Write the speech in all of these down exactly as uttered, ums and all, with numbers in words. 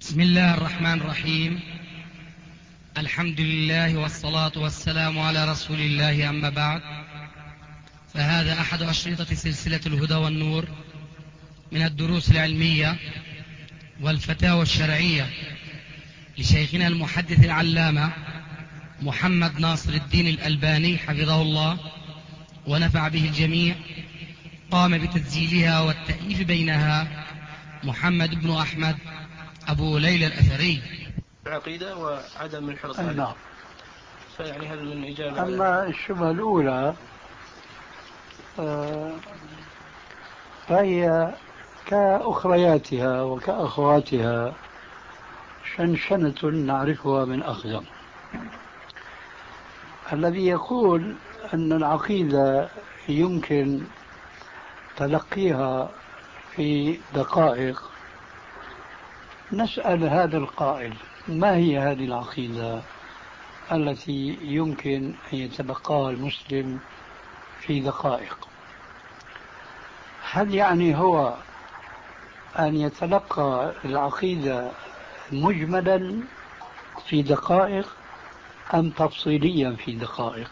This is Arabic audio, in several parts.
بسم الله الرحمن الرحيم. الحمد لله والصلاة والسلام على رسول الله، أما بعد، فهذا أحد أشرطة سلسلة الهدى والنور من الدروس العلمية والفتاوى الشرعية لشيخنا المحدث العلامة محمد ناصر الدين الألباني حفظه الله ونفع به الجميع. قام بتسجيلها والتأليف بينها محمد بن أحمد أبو ليلى الأثري. العقيدة وعدم الحرص عليها. نعم. فيعني هل من إجابة؟ أما الشبهة الأولى فهي كأخرياتها وكأخواتها شنشنة نعرفها من أخزم. الذي يقول أن العقيدة يمكن تلقيها في دقائق، نسأل هذا القائل: ما هي هذه العقيدة التي يمكن أن يتلقاها المسلم في دقائق؟ هل يعني هو أن يتلقى العقيدة مجملا في دقائق أم تفصيليا في دقائق؟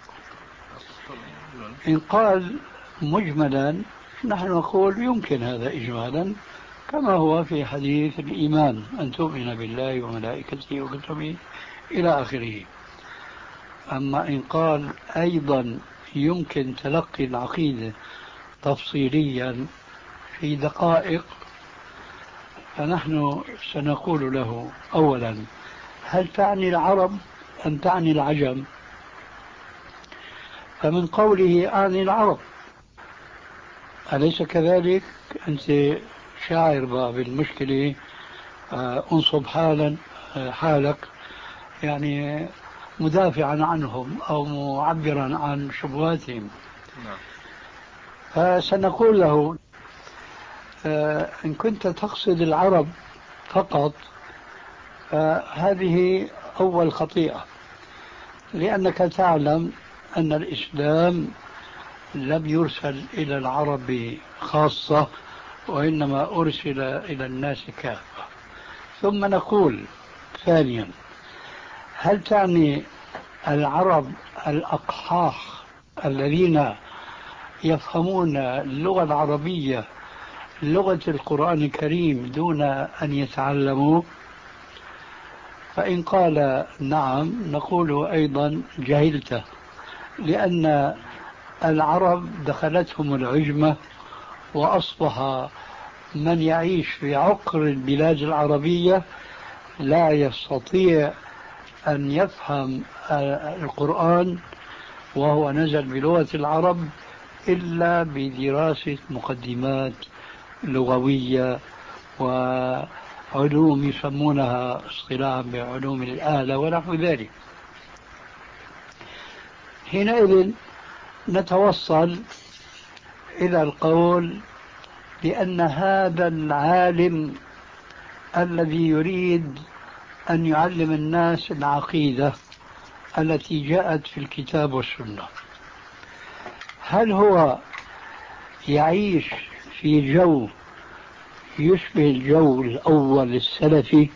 إن قال مجملا نحن نقول يمكن هذا إجمالا، كما هو في حديث الإيمان أن تؤمن بالله وملائكته وكتبه إلى آخره. أما إن قال أيضا يمكن تلقي العقيدة تفصيليا في دقائق، فنحن سنقول له: أولا، هل تعني العرب أم تعني العجم؟ فمن قوله أعني العرب، أليس كذلك؟ أنت شاعر بالمشكلة، أنصب حالا حالك يعني مدافعا عنهم أو معبرا عن شبهاتهم. فسنقول له: إن كنت تقصد العرب فقط فهذه أول خطيئة، لأنك تعلم أن الإسلام لم يرسل إلى العرب خاصة، وإنما أرسل إلى الناس كافة. ثم نقول ثانيا: هل تعني العرب الأقحاح الذين يفهمون اللغة العربية لغة القرآن الكريم دون أن يتعلموا؟ فإن قال نعم نقول أيضا جهلته، لأن العرب دخلتهم العجمة، وأصبح من يعيش في عقر البلاد العربية لا يستطيع أن يفهم القرآن وهو نزل بلغة العرب إلا بدراسة مقدمات لغوية وعلوم يسمونها اصطلاحا بعلوم الآلة ونحو ذلك. حينئذ نتوصل إلى القول بأن هذا العالم الذي يريد أن يعلم الناس العقيدة التي جاءت في الكتاب والسنة، هل هو يعيش في جو يشبه الجو الأول السلفي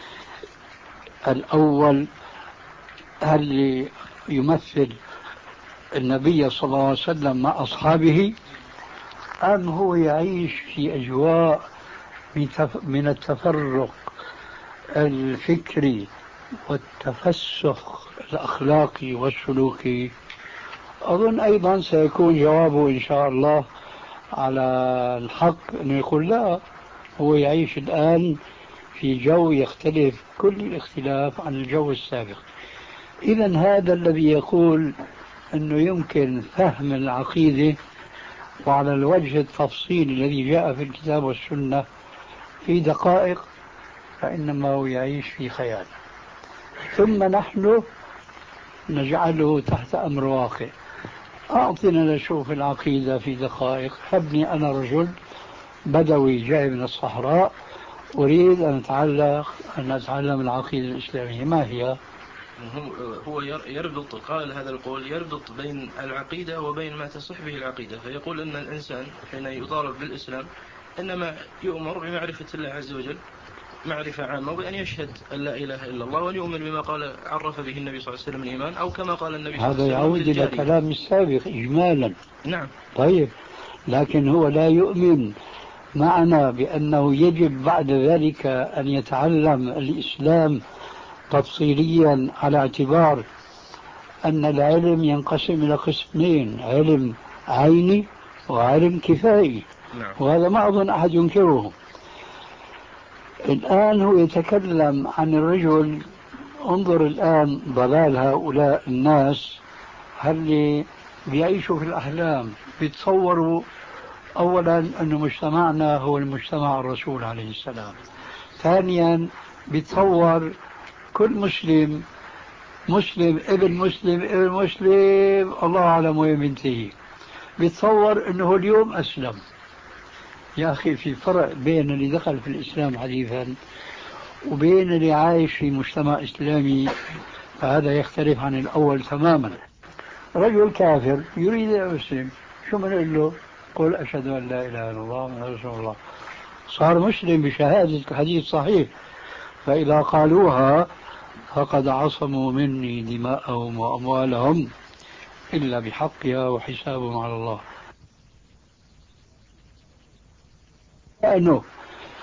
الأول اللي يمثل النبي صلى الله عليه وسلم مع أصحابه، أم هو يعيش في أجواء من التفرق الفكري والتفسخ الأخلاقي والسلوكي؟ أظن أيضا سيكون جوابه إن شاء الله على الحق أنه يقول لا، هو يعيش الآن في جو يختلف كل الاختلاف عن الجو السابق. إذن هذا الذي يقول أنه يمكن فهم العقيدة وعلى الوجه التفصيلي الذي جاء في الكتاب والسنة في دقائق، فإنما هو يعيش في خيال. ثم نحن نجعله تحت أمر واقع: أعطنا نشوف العقيدة في دقائق. هبني أنا رجل بدوي جاي من الصحراء أريد أن أتعلم أن أتعلم العقيدة الإسلامية، ما هي؟ هو يربط، قال هذا القول يربط بين العقيدة وبين ما تصح به العقيدة، فيقول أن الإنسان حين يطالب بالإسلام إنما يؤمر بمعرفة الله عز وجل معرفة عامة وبأن يشهد أن لا إله إلا الله وأن يؤمن بما قال عرف به النبي صلى الله عليه وسلم الإيمان، أو كما قال النبي صلى الله عليه هذا وسلم يعود إلى للجارية. كلام السابق إجمالا. نعم. طيب، لكن هو لا يؤمن معنا بأنه يجب بعد ذلك أن يتعلم الإسلام تفصيليا، على اعتبار أن العلم ينقسم إلى قسمين: علم عيني وعلم كفائي. نعم. وهذا ما أظن أحد ينكره. الآن هو يتكلم عن الرجل. انظر الآن ضلال هؤلاء الناس، هل بيعيشوا في الأحلام، بيتصوروا أولا أن مجتمعنا هو المجتمع الرسول عليه السلام. ثانيا بيتصور كل مسلم مسلم ابن مسلم ابن مسلم الله أعلم وين بينتهي. بيتصور أنه اليوم أسلم. يا أخي، في فرق بين اللي دخل في الإسلام حديثا وبين اللي عايش في مجتمع إسلامي، فهذا يختلف عن الأول تماما. رجل كافر يريد أن يسلم، شو بنقول له؟ قل أشهد أن لا إله إلا الله محمد رسول الله. صار مسلم بشهادة حديث صحيح. فإذا قالوها فقد عصموا مني دماءهم وأموالهم إلا بحقها وحسابهم على الله. لأنه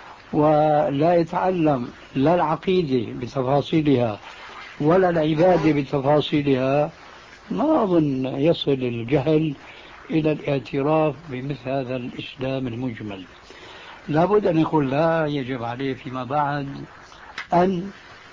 ولا يتعلم لا العقيدة بتفاصيلها ولا العبادة بتفاصيلها، ما أظن يصل الجهل إلى الاعتراف بمثل هذا الإسلام المجمل. لابد أن يقول لا، يجب عليه فيما بعد أن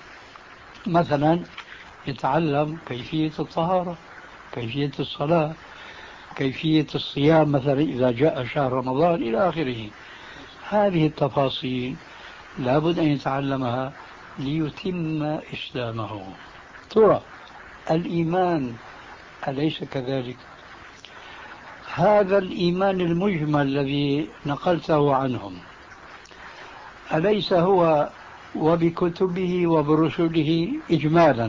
مثلا يتعلم كيفية الطهارة، كيفية الصلاة، كيفية الصيام مثلا إذا جاء شهر رمضان إلى آخره. هذه التفاصيل لابد أن يتعلمها ليتم إسلامه. ترى الإيمان أليس كذلك؟ هذا الإيمان المجمل الذي نقلته عنهم أليس هو وبكتبه وبرسله إجمالا؟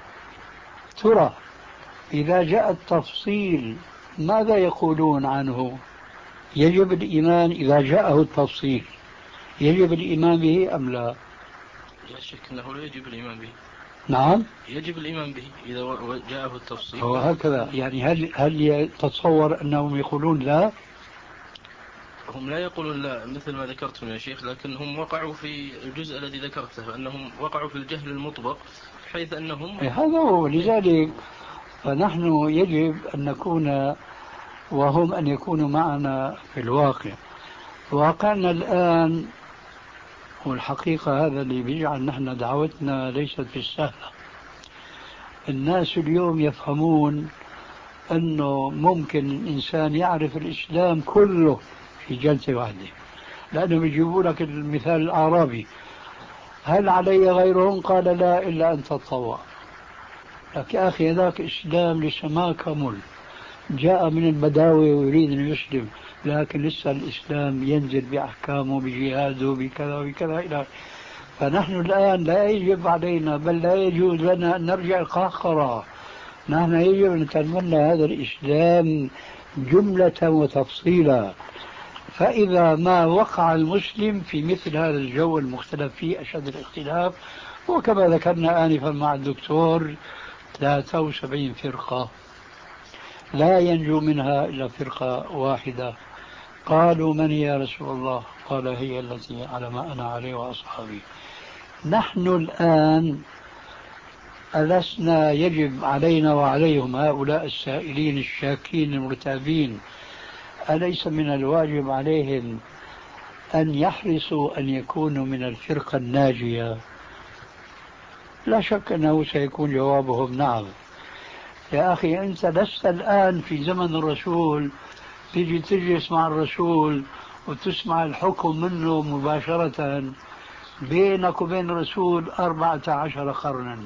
ترى إذا جاء التفصيل ماذا يقولون عنه؟ يجب الإيمان إذا جاءه التفصيل، يجب الإيمان به أم لا؟ لا شك أنه لا يجب الإيمان به. نعم، يجب الإيمان به إذا جاءه التفصيل. هو هكذا يعني. هل هل يتصور أنهم يقولون لا؟ هم لا يقولون لا مثل ما ذكرتم يا شيخ، لكن هم وقعوا في الجزء الذي ذكرته، أنهم وقعوا في الجهل المطبق، بحيث أنهم هذا هو. لذلك فنحن يجب أن نكون وهم أن يكونوا معنا في الواقع. واقعنا الآن والحقيقة هذا اللي بيجعل نحن دعوتنا ليست بالسهلة. الناس اليوم يفهمون أنه ممكن الإنسان يعرف الإسلام كله في جلسة واحدة، لأنهم يجيبوا لك المثال الأعرابي: هل علي غيرهم؟ قال لا إلا أن تتطوع. لك يا أخي، هذاك إسلام لسه ما كمل، جاء من البداوة ويريد أن يسلم، لكن لسه الإسلام ينزل بأحكامه بجهاده بكذا وكذا إلى. فنحن الآن لا يجب علينا بل لا يجوز لنا أن نرجع القهقرة. نحن يجب أن نتمنى هذا الإسلام جملة وتفصيلا. فإذا ما وقع المسلم في مثل هذا الجو المختلف فيه أشد الاختلاف، وكما ذكرنا آنفا مع الدكتور ثلاثة وسبعين فرقة لا ينجو منها إلا فرقة واحدة. قالوا من يا رسول الله؟ قال هي التي على ما أنا عليه وأصحابي. نحن الآن ألسنا يجب علينا وعليهم هؤلاء السائلين الشاكين المرتابين، أليس من الواجب عليهم أن يحرصوا أن يكونوا من الفرقة الناجية؟ لا شك أنه سيكون جوابهم نعم. يا أخي، أنت لست الآن في زمن الرسول تيجي تجلس مع الرسول وتسمع الحكم منه مباشرة. بينك وبين الرسول أربعة عشر قرنا،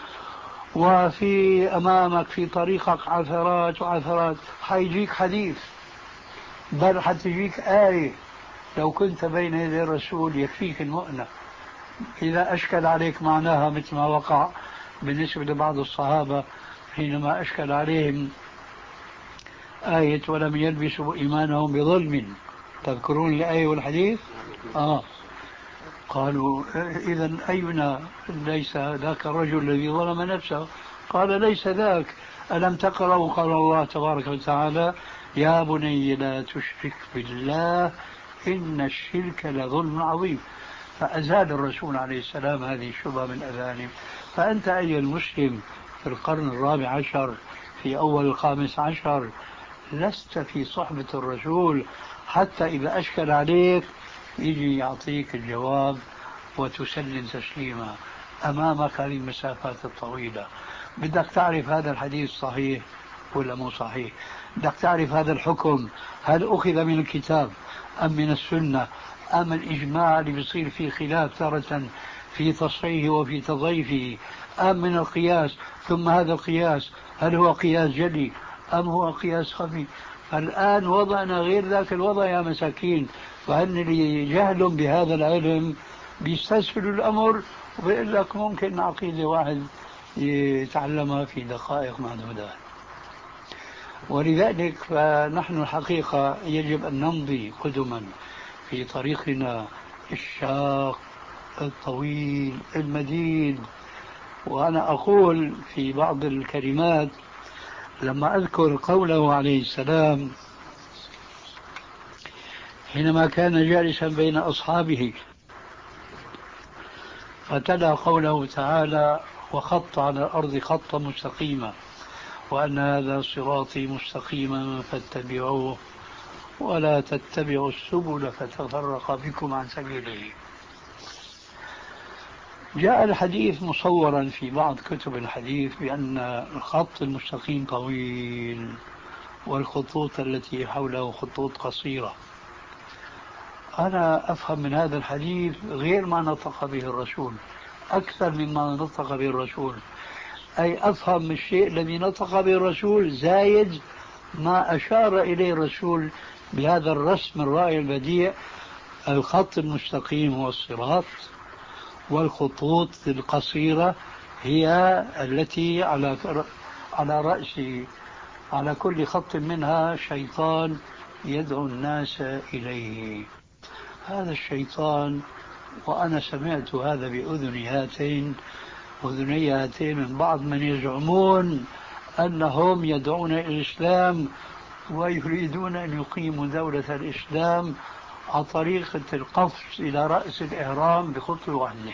وفي أمامك في طريقك عثرات وعثرات. حيجيك حديث، بل حتجيك آية لو كنت بين يدي الرسول يكفيك المؤنة. إذا أشكل عليك معناها مثل ما وقع بالنسبة لبعض الصحابة حينما أشكل عليهم آية ولم يلبسوا إيمانهم بظلم. تذكرون الآية والحديث؟ آه. قالوا إذا أينا ليس ذاك الرجل الذي ظلم نفسه؟ قال ليس ذاك. ألم تقرأوا قال الله تبارك وتعالى يا بني لا تشرك بالله إن الشرك لظلم عظيم. فأزال الرسول عليه السلام هذه الشبهة من أذانهم. فأنت أيها المسلم في القرن الرابع عشر في أول الخامس عشر لست في صحبة الرسول، حتى إذا أشكل عليك يجي يعطيك الجواب وتسلم تسليما أمامك هذه المسافات الطويلة. بدك تعرف هذا الحديث صحيح ولا مو صحيح، بدك تعرف هذا الحكم هل أخذ من الكتاب أم من السنة أم الإجماع اللي بيصير فيه خلاف تارة في تصحيحه وفي تضعيفه، أم من القياس، ثم هذا القياس هل هو قياس جلي أم هو قياس خفي. الآن وضعنا غير ذاك الوضع يا مساكين، وأن اللي جهل بهذا العلم بيستسهلوا الأمر وبيقول لك ممكن عقيدة واحد يتعلمها في دقائق معدودة. ولذلك فنحن الحقيقة يجب أن نمضي قدما في طريقنا الشاق الطويل المديد. وأنا أقول في بعض الكلمات لما أذكر قوله عليه السلام حينما كان جالسا بين أصحابه فتلا قوله تعالى وخط على الأرض خطا مستقيما وأن هذا صراطي مستقيما فاتبعوه ولا تتبعوا السبل فتفرق بكم عن سبيله. جاء الحديث مصورا في بعض كتب الحديث بأن الخط المستقيم طويل والخطوط التي حوله خطوط قصيرة. أنا أفهم من هذا الحديث غير ما نطق به الرسول أكثر مما نطق به الرسول، أي أفهم الشيء الذي نطق به الرسول زايد ما أشار إليه الرسول بهذا الرسم الرائع البديع. الخط المستقيم هو الصراط، والخطوط القصيرة هي التي على على رأس على كل خط منها شيطان يدعو الناس إليه. هذا الشيطان، وأنا سمعت هذا بأذني هاتين أذني هاتين من بعض من يزعمون أنهم يدعون إلى الإسلام ويريدون أن يقيموا دولة الإسلام على طريقة القفز إلى رأس الإهرام بخطوة واحدة.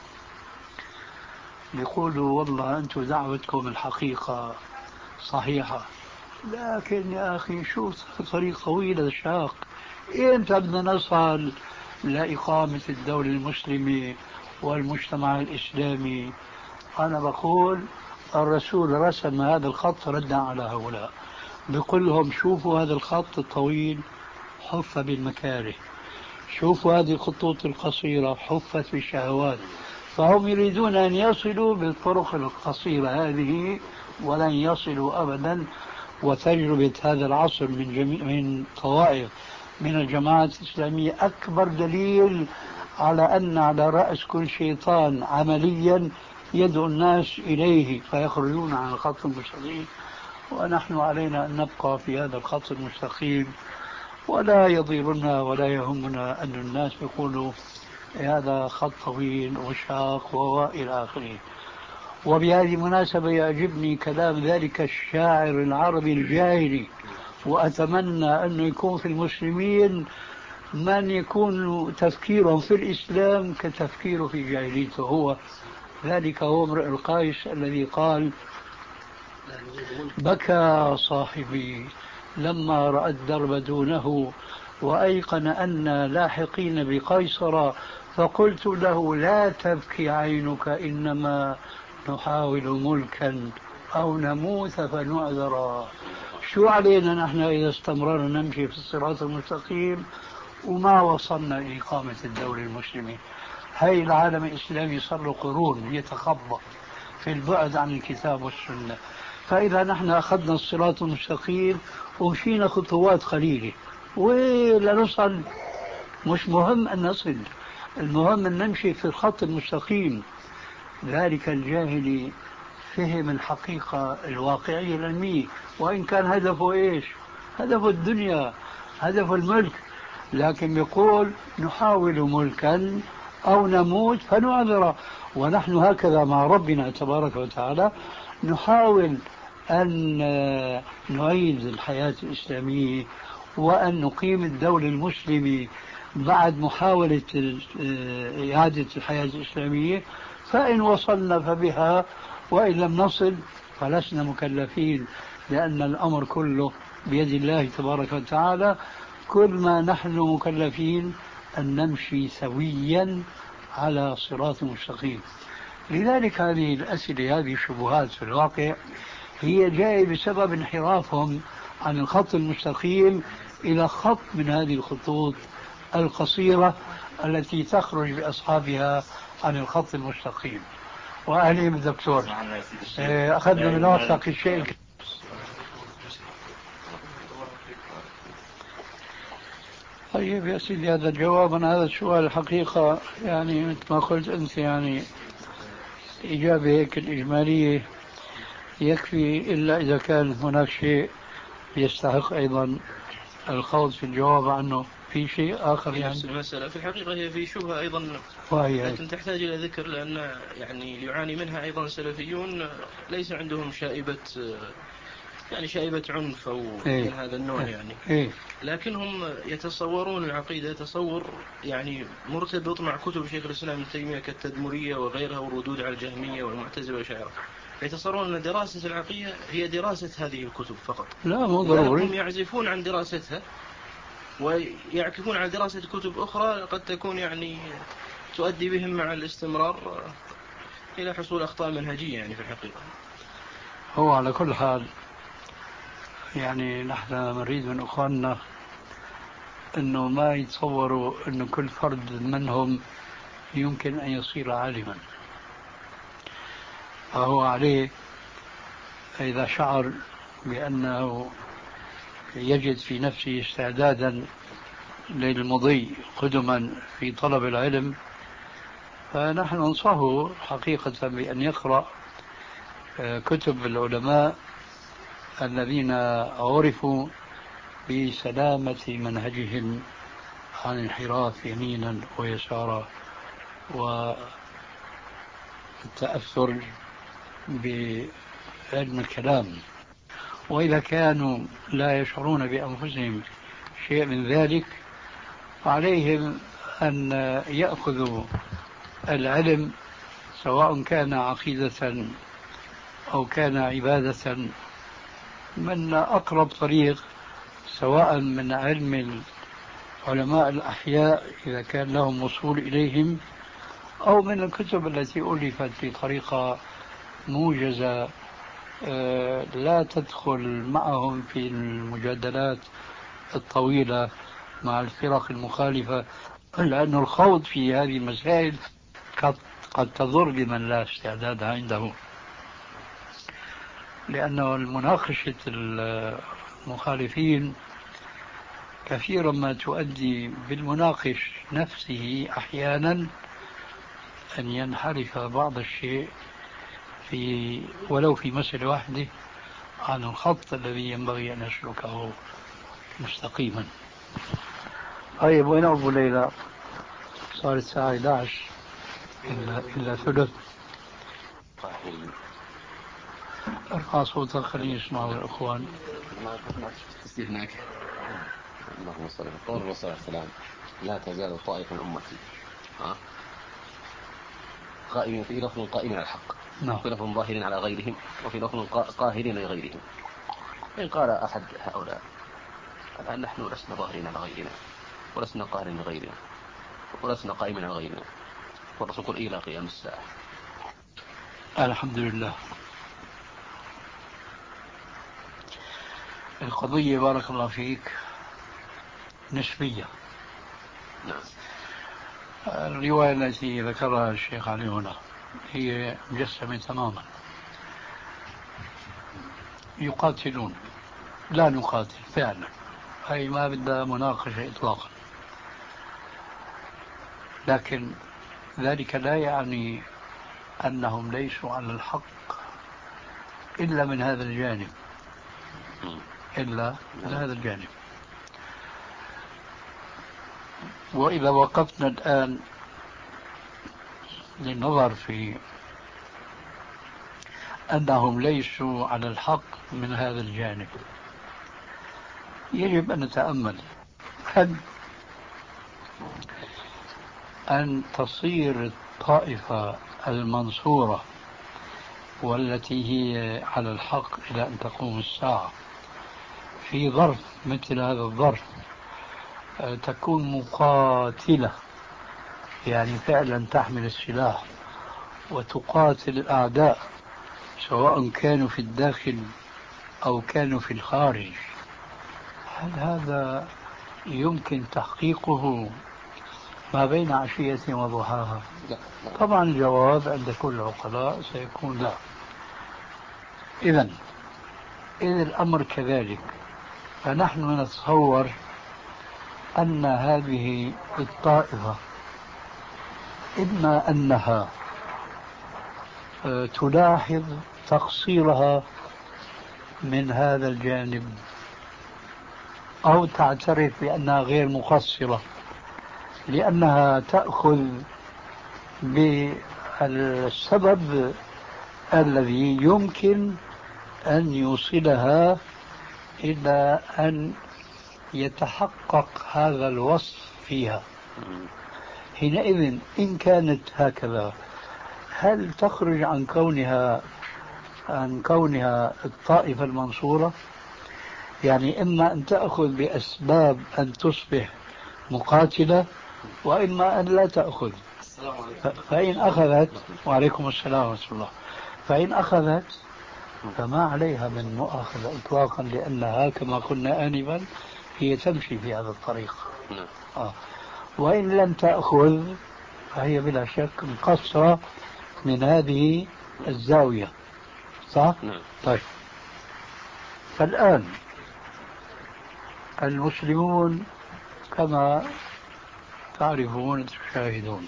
يقولوا والله أنتم دعوتكم الحقيقة صحيحة، لكن يا أخي شو طريق طويل شاق، إمتى بدنا نصل لإقامة الدولة المسلمة والمجتمع الإسلامي؟ أنا بقول الرسول رسم هذا الخط ردا على هؤلاء، بيقول لهم شوفوا هذا الخط الطويل حف بالمكاره، شوفوا هذه الخطوط القصيرة حفت بالشهوات، فهم يريدون أن يصلوا بالطرق القصيرة هذه ولن يصلوا أبدا. وتجربة هذا العصر من جميع من طوائف من الجماعات الإسلامية أكبر دليل على أن على رأس كل شيطان عمليا يدعو الناس إليه فيخرجون عن الخط المستقيم. ونحن علينا أن نبقى في هذا الخط المستقيم، ولا يضيرنا ولا يهمنا أن الناس يقولوا هذا خط طويل وشاق وإلى آخره. وبهذه المناسبة يعجبني كلام ذلك الشاعر العربي الجاهلي، وأتمنى أنه يكون في المسلمين من يكون تفكيرهم في الإسلام كتفكيره في جاهليته هو. ذلك هو امرئ القيس الذي قال بكى صاحبي لما رأى الدرب دونه وأيقن أن لاحقين بقيصر فقلت له لا تبكي عينك إنما نحاول ملكا أو نموت فنعذر. شو علينا نحن إذا استمررنا نمشي في الصراط المستقيم وما وصلنا لإقامة الدولة المسلمة؟ هاي العالم الإسلامي صار له قرون يتخبط في البعد عن الكتاب والسنة. فإذا نحن أخذنا الصراط المستقيم ومشينا خطوات قليلة ولا نصل، مش مهم أن نصل، المهم أن نمشي في الخط المستقيم. ذلك الجاهلي فهم الحقيقة الواقعية العلمية، وإن كان هدفه إيش؟ هدفه الدنيا، هدفه الملك، لكن يقول نحاول ملكا أو نموت فنعذر. ونحن هكذا مع ربنا تبارك وتعالى نحاول أن نعيد الحياة الإسلامية وأن نقيم الدولة المسلمة بعد محاولة إعادة الحياة الإسلامية. فإن وصلنا فبها، وإن لم نصل فلسنا مكلفين، لأن الأمر كله بيد الله تبارك وتعالى. كل ما نحن مكلفين أن نمشي سويا على صراط مستقيم. لذلك هذه الأسئلة، هذه الشبهات في الواقع هي جاية بسبب انحرافهم عن الخط المستقيم إلى خط من هذه الخطوط القصيرة التي تخرج بأصحابها عن الخط المستقيم. وأهلي بالدكتور أخذنا من وثق الشيء. طيب يا سيدي، هذا الجواب عن هذا السؤال الحقيقة يعني مثل ما قلت أنت، يعني إجابة هيك الإجمالية يكفي، إلا إذا كان هناك شيء يستحق أيضا الخوض في الجواب عنه. في شيء آخر يعني؟ المسألة في الحقيقة هي في شبهة أيضا، وهي لكن تحتاج إلى ذكر، لأن يعني يعاني منها أيضا سلفيون ليس عندهم شائبة يعني شائبة عنف أو إيه؟ من هذا النوع يعني إيه؟ لكنهم يتصورون العقيدة تصور يعني مرتبط مع كتب شيخ الإسلام ابن تيمية كالتدمرية وغيرها والردود على الجهمية والمعتزلة والأشاعرة. يتصورون أن دراسة العقيدة هي دراسة هذه الكتب فقط. لا مو ضروري. هم يعزفون عن دراستها ويعكفون على دراسة كتب أخرى قد تكون يعني تؤدي بهم مع الاستمرار إلى حصول أخطاء منهجية يعني في الحقيقة. هو على كل حال يعني نحن نريد من أخواننا أنه ما يتصوروا أنه كل فرد منهم يمكن أن يصير عالما. فهو عليه إذا شعر بأنه يجد في نفسه استعدادا للمضي قدما في طلب العلم، فنحن ننصحه حقيقة بأن يقرأ كتب العلماء الذين عرفوا بسلامة منهجهم عن انحراف يمينا ويسارا والتأثر بعلم الكلام. وإذا كانوا لا يشعرون بأنفسهم شيء من ذلك عليهم أن يأخذوا العلم سواء كان عقيدة أو كان عبادة من أقرب طريق، سواء من علم علماء الأحياء إذا كان لهم وصول إليهم، أو من الكتب التي ألفت بطريقة موجزة لا تدخل معهم في المجادلات الطويلة مع الفرق المخالفة، لأن الخوض في هذه المسائل قد تضر بمن لا استعداد عنده، لأنه المناقشة المخالفين كثيرا ما تؤدي بالمناقش نفسه أحيانا أن ينحرف بعض الشيء في ولو في مسألة واحدة عن الخط الذي ينبغي أن يسلكه مستقيما. طيب وين أبو ليلى؟ صار الساعة إحدى عشر إلا إلا ثلث. ارفع صوتك خليني يسمعوا الأخوان. هناك. اللهم صل على الرسول والسلام. لا تزال طائفة من أمتي ها قائمين في لفظ قائمين على الحق، نعم. في لفظ ظاهرين على غيرهم، وفي لفظ قاهرين لغيرهم. إن قال أحد هؤلاء الآن نحن لسنا ظاهرين على غيرنا ولسنا قاهرين لغيرنا ولسنا قائمين على غيرنا، والرسول يقول إلى قيام الساعة. الحمد لله. القضية بارك الله فيك نسبية. نعم. الرواية التي ذكرها الشيخ علي هنا هي مجسمة تماما. يقاتلون، لا نقاتل فعلا، أي ما بدها مناقشة إطلاقا، لكن ذلك لا يعني أنهم ليسوا على الحق إلا من هذا الجانب، إلا من هذا الجانب. وإذا وقفنا الآن للنظر في أنهم ليسوا على الحق من هذا الجانب. يجب أن نتأمل هل أن تصير الطائفة المنصورة والتي هي على الحق إلى أن تقوم الساعة في ظرف مثل هذا الظرف تكون مقاتلة، يعني فعلا تحمل السلاح وتقاتل الأعداء سواء كانوا في الداخل أو كانوا في الخارج، هل هذا يمكن تحقيقه ما بين عشية وضحاها؟ طبعا الجواب عند كل العقلاء سيكون لا. إذن إذا الأمر كذلك فنحن نتصور أن هذه الطائفة إما أنها تلاحظ تقصيرها من هذا الجانب أو تعترف بأنها غير مقصرة لأنها تأخذ بالسبب الذي يمكن أن يوصلها إلى أن يتحقق هذا الوصف فيها. حينئذ إن كانت هكذا هل تخرج عن كونها عن كونها الطائفة المنصورة؟ يعني إما أن تأخذ بأسباب أن تصبح مقاتلة وإما أن لا تأخذ. فإن أخذت وعليكم السلام ورحمة الله فإن أخذت فما عليها من مؤاخذة إطلاقا لأنها كما قلنا آنفا هي تمشي في هذا الطريق. آه. وإن لم تأخذ فهي بلا شك مقصرة من هذه الزاوية، صح؟ طيب، فالآن المسلمون كما تعرفون تشاهدون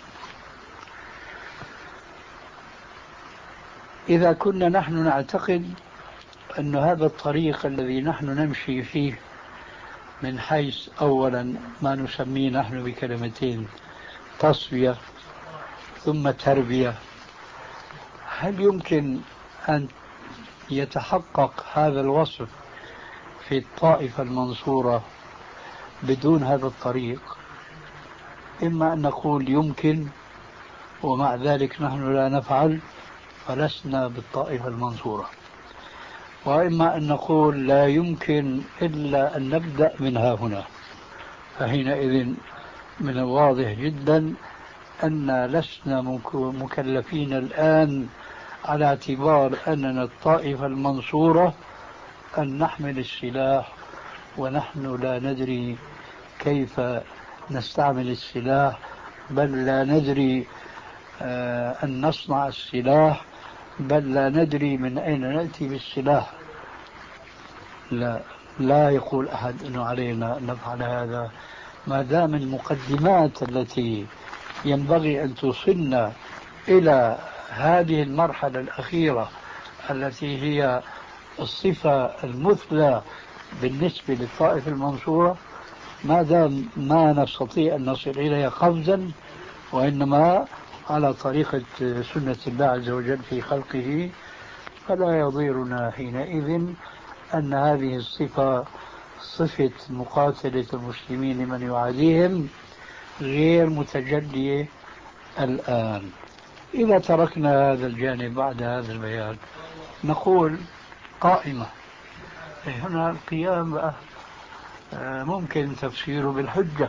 إذا كنا نحن نعتقد أن هذا الطريق الذي نحن نمشي فيه من حيث أولا ما نسميه نحن بكلمتين تصفية ثم تربية، هل يمكن أن يتحقق هذا الوصف في الطائفة المنصورة بدون هذا الطريق؟ إما أن نقول يمكن ومع ذلك نحن لا نفعل فلسنا بالطائفة المنصورة، وإما أن نقول لا يمكن إلا أن نبدأ من ها هنا، فحينئذ من الواضح جدا أن لسنا مكلفين الآن على اعتبار أننا الطائفة المنصورة أن نحمل السلاح ونحن لا ندري كيف نستعمل السلاح، بل لا ندري أن نصنع السلاح، بل لا ندري من أين نأتي بالسلاح. لا لا يقول أحد أنه علينا أن نفعل هذا ما دام المقدمات التي ينبغي أن توصلنا إلى هذه المرحلة الأخيرة التي هي الصفة المثلى بالنسبة للطائفة المنصورة ما دام ما نستطيع أن نصل إليها قفزا وإنما على طريقة سنة الله عز وجل في خلقه، فلا يضيرنا حينئذ أن هذه الصفة صفة مقاتلة المسلمين من يعاديهم غير متجلية الآن. إذا تركنا هذا الجانب بعد هذا البيان نقول قائمة. هنا القيام ممكن تفسيره بالحجة،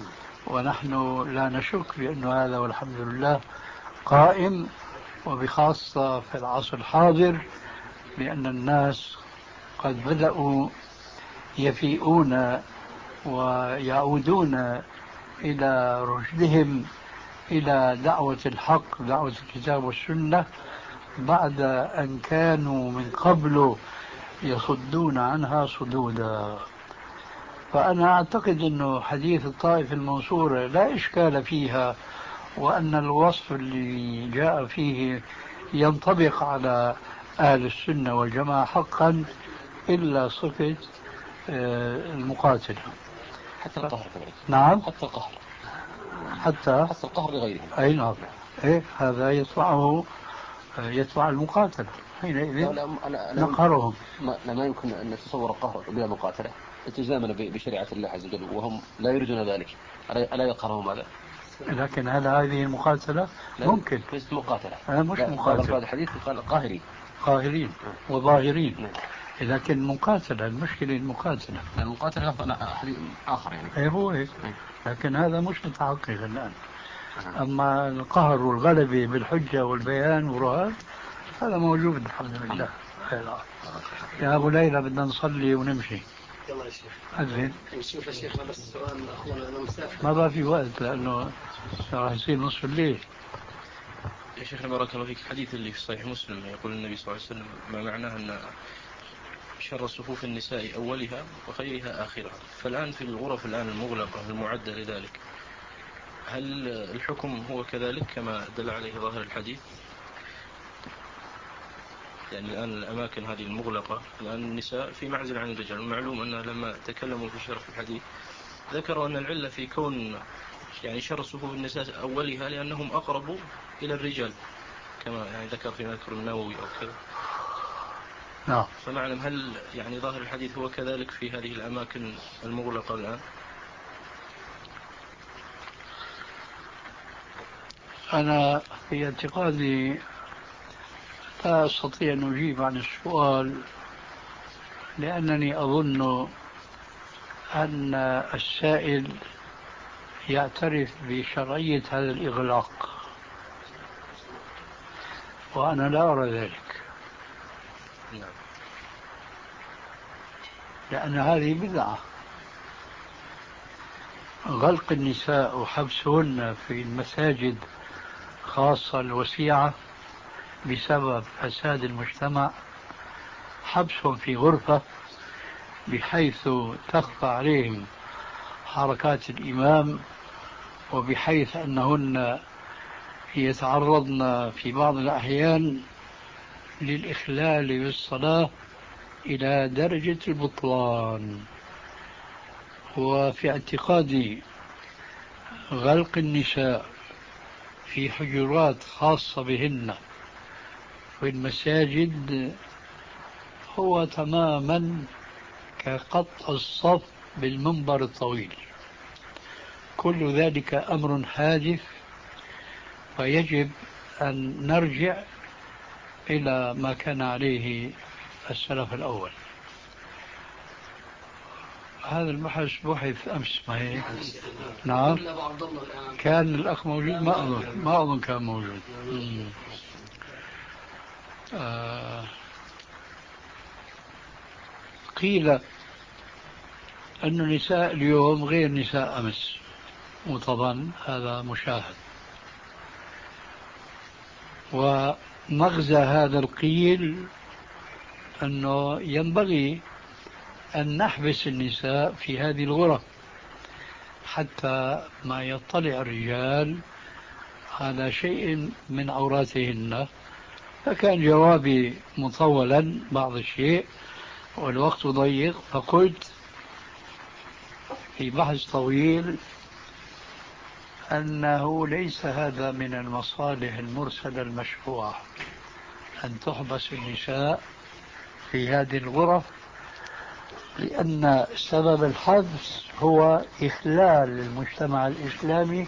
ونحن لا نشك بأن هذا والحمد لله قائم، وبخاصة في العصر الحاضر لأن الناس قد بدأوا يفيئون ويعودون إلى رشدهم إلى دعوة الحق، دعوة الكتاب والسنة، بعد أن كانوا من قبل يصدون عنها صدودا. فأنا أعتقد أنه حديث الطائفة المنصورة لا إشكال فيها، وأن الوصف اللي جاء فيه ينطبق على أهل السنة والجماعة حقا إلا صفة المقاتل حتى القهر كذلك. نعم، حتى القهر حتى حتى القهر لغيره. أي نعم. إيه هذا يدفعه يدفع المقاتلة حينئذ نقهرهم. ما, ما يمكن أن نتصور القهر بلا مقاتلة التزاما بشريعة الله عز وجل وهم لا يريدون ذلك، ألا يقهرهم هذا؟ لكن هل هذه المقاتلة ممكن؟ ليست مقاتلة. أنا مش مقاتلة. الحديث قال قاهرين قاهرين وظاهرين. لكن مقاتلة، المشكلة المقاتلة المقاتلة آخر يعني. أي هو هيك. لكن هذا مش متحقق الآن. أما القهر والغلبة بالحجة والبيان والرهان هذا موجود الحمد لله. يا أبو ليلى بدنا نصلي ونمشي. يلا يا شيخ. أذن. نشوف يا شيخنا بس سؤال أخونا أنا مسافر. ما بقى في وقت لأنه راح يصير نصف الليل. يا شيخنا بارك الله فيك، الحديث اللي في صحيح مسلم يقول النبي صلى الله عليه وسلم ما معناه أن شر صفوف النساء أولها وخيرها آخرها، فالآن في الغرف الآن المغلقة المعدة لذلك، هل الحكم هو كذلك كما دل عليه ظاهر الحديث؟ يعني الآن الأماكن هذه المغلقة الآن النساء في معزل عن الرجال، معلوم أن لما تكلموا في شرف الحديث ذكروا أن العلة في كون يعني شر صفوف النساء أولها لأنهم أقرب إلى الرجال كما يعني ذكر في مذكر النووي أو كذا. نعم. فنعلم هل يعني ظاهر الحديث هو كذلك في هذه الأماكن المغلقة الآن؟ أنا في اعتقادي لا أستطيع أن أجيب عن السؤال، لأنني أظن أن السائل يعترف بشرعية هذا الإغلاق، وأنا لا أرى ذلك، لأن هذه بدعة. غلق النساء وحبسهن في المساجد خاصة الوسيعة بسبب فساد المجتمع، حبسهم في غرفة بحيث تخفى عليهم حركات الإمام، وبحيث أنهن يتعرضن في بعض الأحيان للإخلال بالصلاة إلى درجة البطلان. وفي اعتقادي غلق النساء في حجرات خاصة بهن في المساجد هو تماما كقطع الصف بالمنبر الطويل. كل ذلك أمر هادف، ويجب أن نرجع إلى ما كان عليه السلف الأول. هذا البحث بحث أمس ما هيك؟ نعم. كان الأخ موجود؟ ما أظن ما أظن كان موجود. آه قيل أن النساء اليوم غير نساء أمس، وطبعا هذا مشاهد. ومغزى هذا القيل أنه ينبغي أن نحبس النساء في هذه الغرف حتى ما يطلع الرجال على شيء من عوراتهن. فكان جوابي مطولا بعض الشيء والوقت ضيق، فقلت في بحث طويل أنه ليس هذا من المصالح المرسلة المشروعة أن تحبس النساء في هذه الغرف، لأن سبب الحبس هو إخلال المجتمع الإسلامي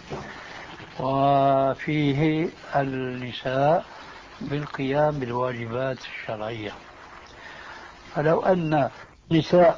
وفيه النساء بالقيام بالواجبات الشرعية. فلو أن نساء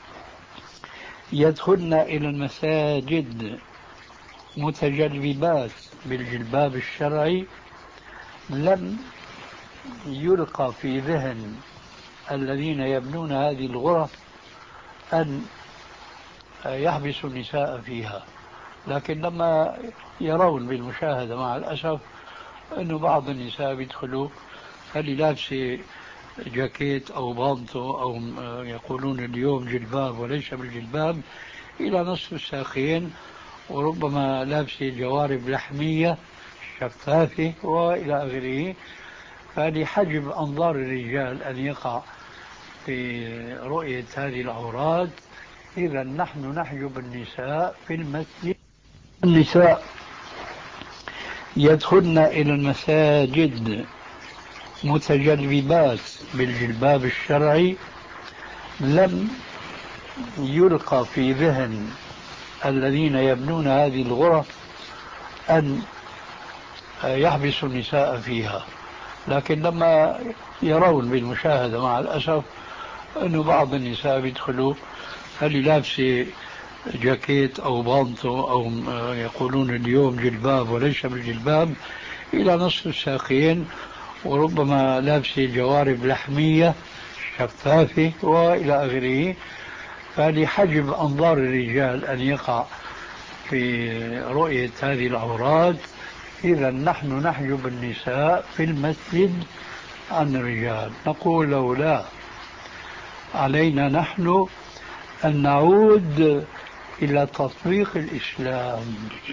يدخلن إلى المساجد متجلبات بالجلباب الشرعي لم يلقى في ذهن الذين يبنون هذه الغرف أن يحبسوا النساء فيها. لكن لما يرون بالمشاهدة مع الأسف أنه بعض النساء بيدخلوا اللي لابسة جاكيت أو بانطو أو يقولون اليوم جلباب وليس بالجلباب إلى نصف الساقين، وربما لابسة جوارب لحمية شفافة وإلى آخره. فلحجب أنظار الرجال أن يقع في رؤية هذه العورات، إذا نحن نحجب النساء في المسجد. النساء يدخلن إلى المساجد متجلبات بالجلباب الشرعي لم يلقى في ذهن الذين يبنون هذه الغرف أن يحبسوا النساء فيها. لكن لما يرون بالمشاهدة مع الأسف أنه بعض النساء بيدخلوا هل لابسة جاكيت أو بانطو أو يقولون اليوم جلباب وليس بالجلباب إلى نصف الساقين، وربما لابسة جوارب لحمية شفافة وإلى آخره. فلحجب أنظار الرجال أن يقع في رؤية هذه العورات، إذا نحن نحجب النساء في المسجد عن الرجال. نقول له لا، علينا نحن أن نعود إلى تطبيق الإسلام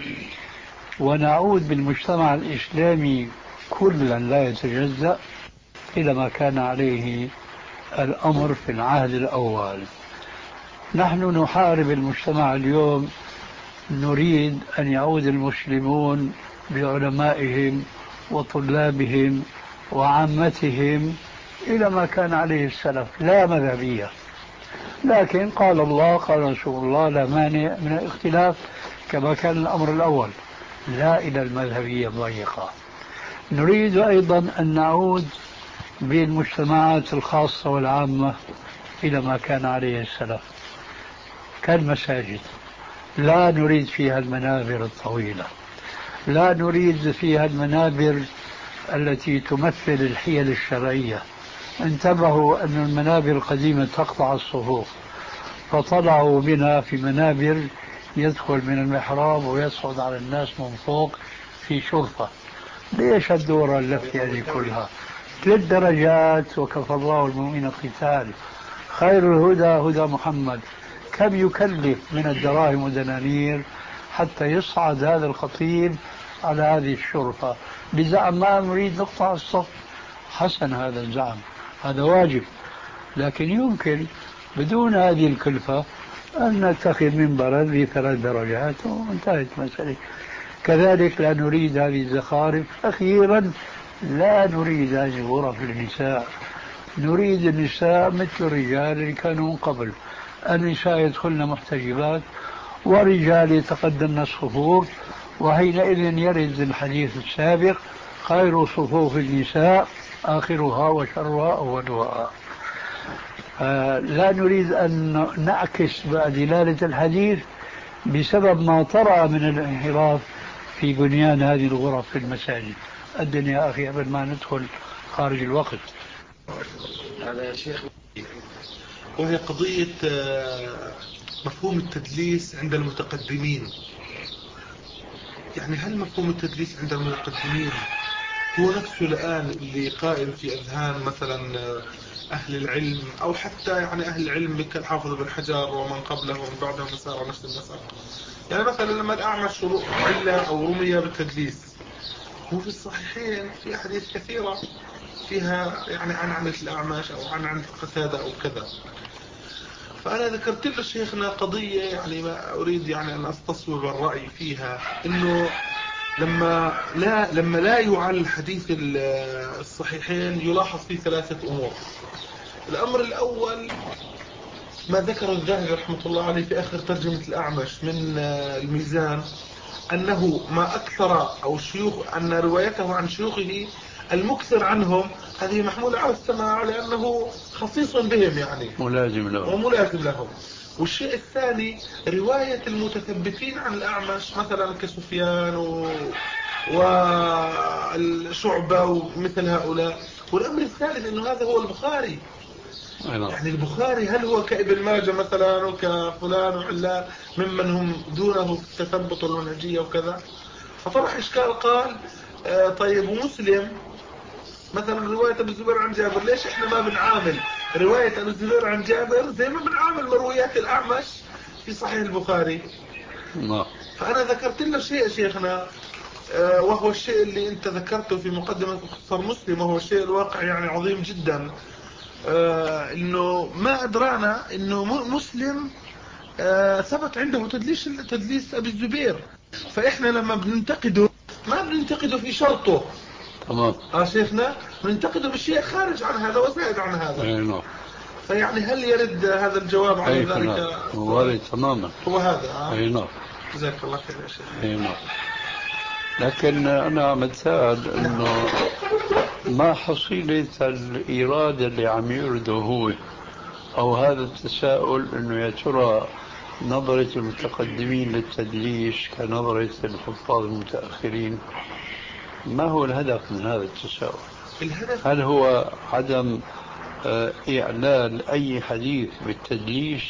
ونعود بالمجتمع الإسلامي كلا لا يتجزأ إلى ما كان عليه الأمر في العهد الأول. نحن نحارب المجتمع اليوم، نريد أن يعود المسلمون بعلمائهم وطلابهم وعامتهم إلى ما كان عليه السلف، لا مذهبية. لكن قال الله قال رسول الله لا مانع من الاختلاف كما كان الأمر الأول، لا إلى المذهبية الضيقة. نريد أيضا أن نعود بالمجتمعات الخاصة والعامة إلى ما كان عليه السلف كالمساجد، لا نريد فيها المنابر الطويلة، لا نريد فيها المنابر التي تمثل الحيل الشرعية. انتبهوا أن المنابر القديمة تقطع الصفوف، فطلعوا بنا في منابر يدخل من المحراب ويصعد على الناس من فوق في شرفة. ليش الدورة اللفة هذه كلها؟ ثلاث درجات وكفى الله المؤمنين القتال. خير الهدى هدى محمد. كم يكلف من الدراهم والدنانير حتى يصعد هذا الخطيب على هذه الشرفة بزعم ما نريد نقطع الصف؟ حسن هذا الزعم، هذا واجب، لكن يمكن بدون هذه الكلفة أن نتخذ منبرا ذي ثلاث درجات وانتهت المسألة. كذلك لا نريد هذه الزخارف. أخيرا لا نريد هذه الغرف للنساء، نريد النساء مثل الرجال اللي كانوا من قبل. النساء يدخلن محتجبات ورجال يتقدمن الصفوف، وحينئذ يرد الحديث السابق خير صفوف النساء آخرها وشرها أولها. آه لا نريد أن نعكس دلالة الحديث بسبب ما طرأ من الانحراف في بنيان هذه الغرف في المساجد. الدنيا أخي قبل ما ندخل خارج الوقت. هذا يا شيخ، وهي قضية مفهوم التدليس عند المتقدمين. يعني هل مفهوم التدليس عند المتقدمين هو نفسه الآن اللي قائم في أذهان مثلا أهل العلم، أو حتى يعني أهل العلم كالحافظ بن حجر ومن قبله ومن بعدهم مسار نفس المسار؟ يعني مثلا لما الأعمش علة أو رمي بالتدليس، هو في الصحيحين في أحاديث كثيرة فيها يعني عن عمل الأعمش أو عن عن قتادة أو كذا. فأنا ذكرت له شيخنا قضية يعني ما أريد يعني أن أستصوب الرأي فيها، إنه لما لا لما لا يعل حديث الصحيحين يلاحظ فيه ثلاثة أمور. الأمر الأول ما ذكر الذهبي رحمة الله عليه في آخر ترجمة الأعمش من الميزان، أنه ما أكثر أو شيوخ أن روايته عن شيوخه المكثر عنهم هذه محمولة على السماع لأنه خصيص بهم يعني ملازم لهم وملازم لهم. والشيء الثاني رواية المتثبتين عن الأعمش مثلا كسفيان و... والشعبة ومثل هؤلاء. والأمر الثالث أنه هذا هو البخاري. يعني البخاري هل هو كابن ماجه مثلا وكفلان وعلان ممن هم دونه في التثبت والمنهجية وكذا؟ فطرح إشكال قال آه طيب ومسلم مثلا رواية أبو الزبير عن جابر، ليش إحنا ما بنعامل رواية أبو الزبير عن جابر زي ما بنعامل مرويات الأعمش في صحيح البخاري؟ ما. فأنا ذكرت له شيء شيخنا آه وهو الشيء اللي أنت ذكرته في مقدمة مختصر مسلم، وهو الشيء الواقع يعني عظيم جدا. آه انه ما ادرانا انه مسلم آه ثبت عنده تدليس تدليس ابي الزبير. فاحنا لما بننتقده ما بننتقده في شرطه. تمام. اه شيخنا بننتقده بالشيء خارج عن هذا وزائد عن هذا. اي نعم. فيعني هل يرد هذا الجواب على أي ذلك؟ نعم. وارد تماما. هو هذا. آه. اي نعم. جزاك الله خير يا شيخ. اي نعم. لكن انا عم بتساءل انه ما حصيلة الإرادة اللي عم يرده هو، أو هذا التساؤل أنه يا ترى نظرة المتقدمين للتدليس كنظرة الحفاظ المتأخرين، ما هو الهدف من هذا التساؤل؟ الهدف هل هو عدم إعلان أي حديث بالتدليس،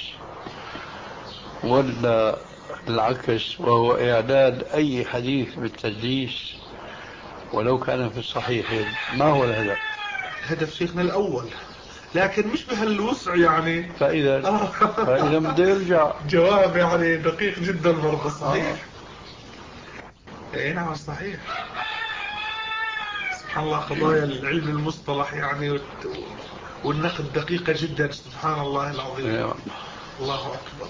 ولا العكس وهو إعلان أي حديث بالتدليس ولو كان في الصحيحين؟ ما هو الهدف؟ الهدف شيخنا الأول، لكن مش بهالوسع يعني. فإذا فإذا بده يرجع. جواب يعني دقيق جدا برضه. صحيح. آه. اي نعم صحيح. سبحان الله، قضايا العلم المصطلح يعني والنقد دقيقة جدا. سبحان الله العظيم. أيوة. الله أكبر.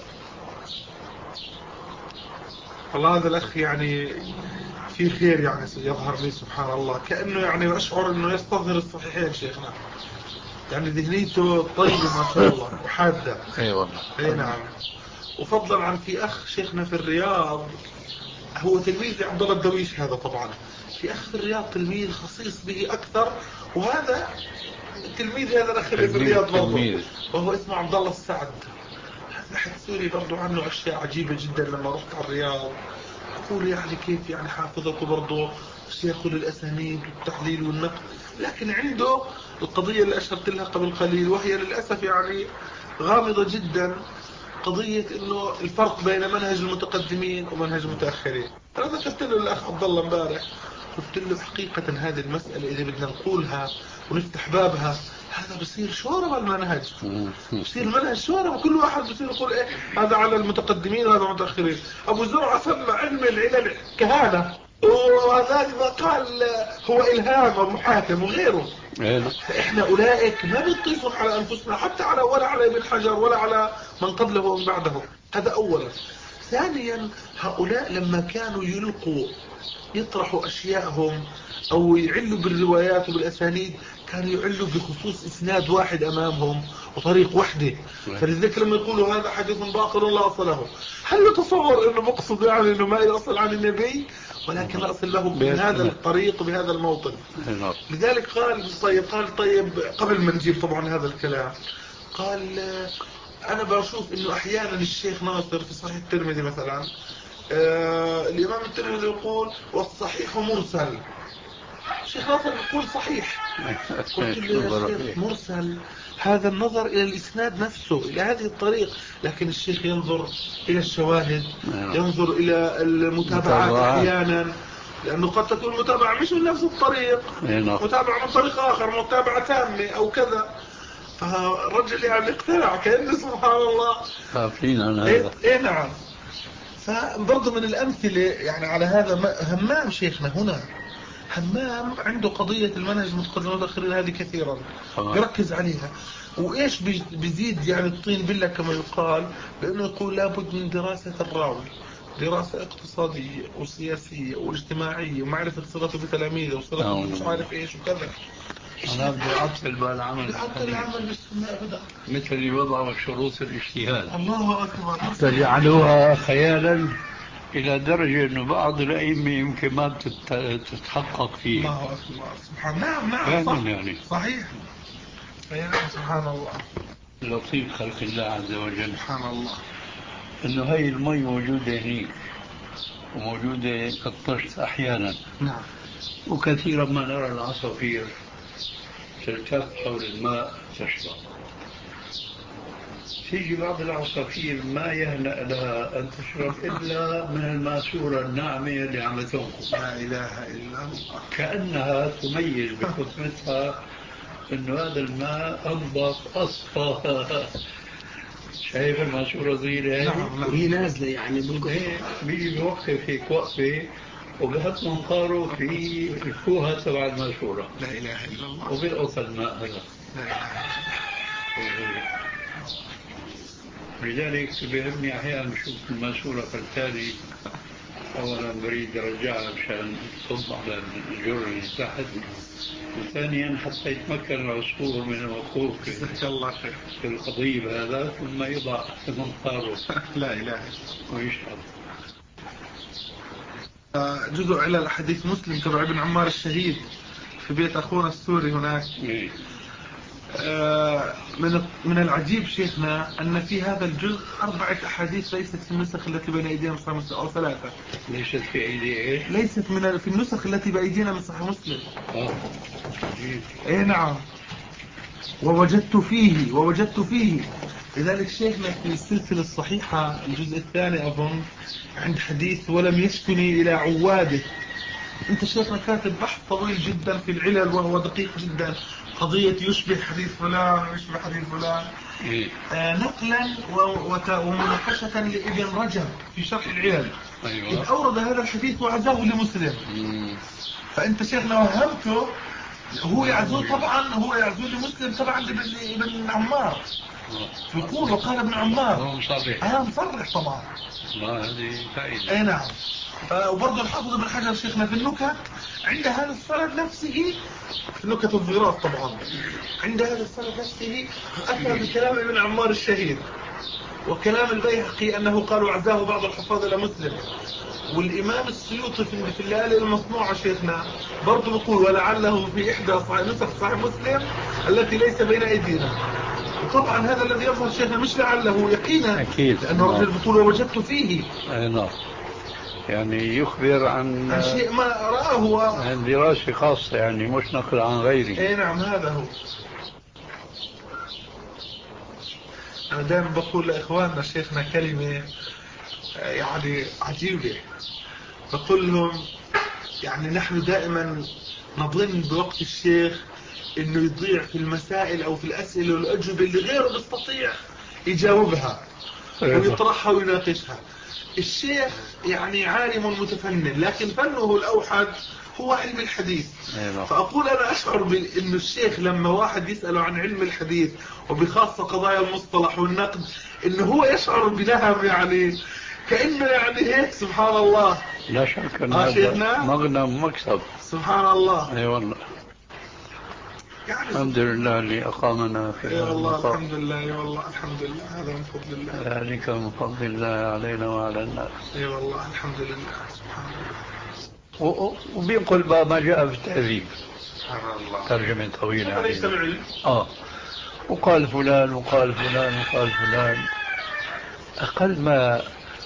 والله هذا الأخ يعني في خير يعني يظهر لي. سبحان الله، كأنه يعني أشعر أنه يستظهر الصحيحين شيخنا. يعني ذهنيته طيبة ما شاء الله وحادة. اي والله. اي نعم. وفضلا عن في أخ شيخنا في الرياض، هو تلميذ عبد الله الدويش هذا طبعا. في أخ في الرياض تلميذ خصيص به أكثر، وهذا التلميذ هذا الأخ اللي في الرياض برضه، وهو اسمه عبد الله السعد. هذا حدثوا لي برضه عنه أشياء عجيبة جدا لما رحت على الرياض. أقول يعني كيف يعني حافظته برضه شيخ الأسانيد والتحليل والنقد، لكن عنده القضية اللي أشرت لها قبل قليل، وهي للأسف يعني غامضة جدا، قضية إنه الفرق بين منهج المتقدمين ومنهج المتأخرين. أنا ذكرت له الأخ عبد الله امبارح، قلت له حقيقة هذه المسألة إذا بدنا نقولها ونفتح بابها هذا بصير شوربة المنهج، بصير المنهج شوربة، كل واحد بصير يقول إيه هذا على المتقدمين وهذا على المتأخرين. أبو زرعة سمى علم العلل كهانة، وهذا ما قال هو إلهام ومحاكم وغيره. فإحنا أولئك ما بنطيفهم على أنفسنا، حتى على ولا على ابن حجر ولا على من قبله ومن بعده. هذا أولا. ثانيا، هؤلاء لما كانوا يلقوا يطرحوا أشياءهم أو يعلوا بالروايات وبالأسانيد، كانوا يعلوا بخصوص إسناد واحد أمامهم وطريق وحده. فلذلك لما يقولوا هذا حديث باطل لا أصل له، هل يتصور أنه مقصد يعني أنه ما يصل عن النبي، ولكن أصل له بهذا الطريق وبهذا الموطن. لذلك قال طيب قال طيب قبل ما نجيب طبعا هذا الكلام، قال أنا بشوف أنه أحيانا الشيخ ناصر في صحيح الترمذي مثلا، آه الإمام الترمذي يقول والصحيح مرسل، الشيخ ناصر يقول صحيح. قلت له يا شيخ مرسل هذا النظر إلى الإسناد نفسه، إلى هذه الطريق، لكن الشيخ ينظر إلى الشواهد، ينظر إلى المتابعات أحيانا، لأنه قد تكون متابعة مش من نفس الطريق، متابعة من طريق آخر، متابعة تامة أو كذا. فالرجل يعني اقتنع كأنه سبحان الله خافين عن هذا. إيه, إيه نعم. فبرضه من الأمثلة يعني على هذا همام شيخنا هنا، همام عنده قضية المنهج المتقدم والمتأخرين هذه كثيرا يركز عليها. وإيش بيزيد يعني الطين بالله كما يقال، بأنه يقول لابد من دراسة الراوي، دراسة اقتصادية وسياسية واجتماعية ومعرفة صلته بتلاميذه وصلته مش عارف إيش وكذا. أنا بدي أعطل بالعمل، أعطل العمل بالسنة أبدا، مثل اللي وضعوا شروط الاجتهاد. الله أكبر. فجعلوها خيالا إلى درجة أنه بعض الأئمة يمكن ما تتحقق فيه. الله أكبر. سبحان نعم نعم صح. يعني صحيح. أيها سبحان الله. لطيف خلق الله عز وجل. سبحان الله. أنه هاي المي موجودة هنيك وموجودة كالطشت أحيانا. نعم. وكثيرا ما نرى العصافير تلتف حول الماء تشرب. تيجي بعض العصافير ما يهنأ لها أن تشرب إلا من الماسورة الناعمة اللي عم تنقض. لا إله إلا الله. كأنها تميز بخطمتها إنه هذا الماء أنضف أصفى. شايف الماسورة صغيرة هي؟ نعم. وهي نازلة يعني بالقطر. بيجي بوقف هيك وقفة وبحط منقاره في الفوهة تبع الماسورة. لا إله إلا الله. وبيلقط الماء هذا. لا إله إلا الله. لذلك بيهمني أحيانا نشوف الماسورة فالتالي أولا بريد رجعها مشان تصب على الجر اللي تحت، وثانيا حتى يتمكن العصفور من الوقوف جزاك الله خير في القضيب هذا ثم يضع منقاره لا إله ويشرب. جزء علل حديث مسلم تبع ابن عمار الشهيد في بيت أخونا السوري هناك. إيه. آه، من من العجيب شيخنا أن في هذا الجزء أربعة أحاديث ليست في النسخ التي بين أيدينا من صحيح مسلم، أو ثلاثة ليست في أيدي إيه؟ ليست من في النسخ التي بأيدينا من صحيح مسلم. آه. عجيب. إيه نعم. ووجدت فيه ووجدت فيه لذلك شيخنا في السلسلة الصحيحة الجزء الثاني أظن عند حديث ولم يشكني إلى عواده. أنت شيخنا كاتب بحث طويل جدا في العلل وهو دقيق جدا، قضية يشبه حديث فلان ويشبه حديث فلان، آه نقلا ومناقشة لابن رجب في شرح العلل. أيوة. إذ أورد هذا الحديث وعزاه لمسلم. مم. فأنت شيخنا وهمته هو يعزوه طبعا، هو يعزوه لمسلم طبعا لابن عمار. يقول وقال ابن عمار هو مصرح. اه مصرح طبعا. ما هذه فائدة. اي نعم. وبرضه الحافظ ابن حجر شيخنا في النكت عند هذا السند نفسه، في النكت والزغراف طبعا، عند هذا السند نفسه أتى بكلام ابن عمار الشهيد وكلام البيهقي أنه قالوا عزاه بعض الحفاظ إلى مسلم. والإمام السيوطي في الليالي المصنوعة شيخنا برضه يقول ولعله في إحدى نسخ صحيح مسلم التي ليس بين أيدينا. وطبعا هذا الذي يظهر شيخنا مش لعله يقينا أكيد، لأنه الرجل بطول ووجدت فيه. أي نعم. يعني يخبر عن, عن شيء ما رآه، عن دراسة خاصة يعني مش نقل عن غيره. اي نعم هذا هو. أنا دائما بقول لإخواننا شيخنا كلمة يعني عجيبة، بقول لهم يعني نحن دائما نظن بوقت الشيخ إنه يضيع في المسائل أو في الأسئلة والأجوبة اللي غيره بيستطيع يجاوبها ويطرحها ويناقشها. الشيخ يعني عالم متفنن لكن فنه الأوحد هو علم الحديث. فأقول أنا أشعر بأن الشيخ لما واحد يسأله عن علم الحديث وبخاصة قضايا المصطلح والنقد إنه هو يشعر بنهم، يعني كأنه يعني هيك سبحان الله. لا شك أن آه هذا مغنم مكسب. سبحان الله. أي والله. يعني الحمد لله اللي أقامنا في هذا المقام. الحمد لله. اي والله الحمد لله، هذا من فضل الله. ذلك من فضل الله علينا وعلى الناس. اي والله الحمد لله سبحان الله. وبينقل ما جاء في التهذيب. سبحان الله. ترجمة طويلة هذا ليس معي. اه وقال فلان وقال فلان وقال فلان. أقل ما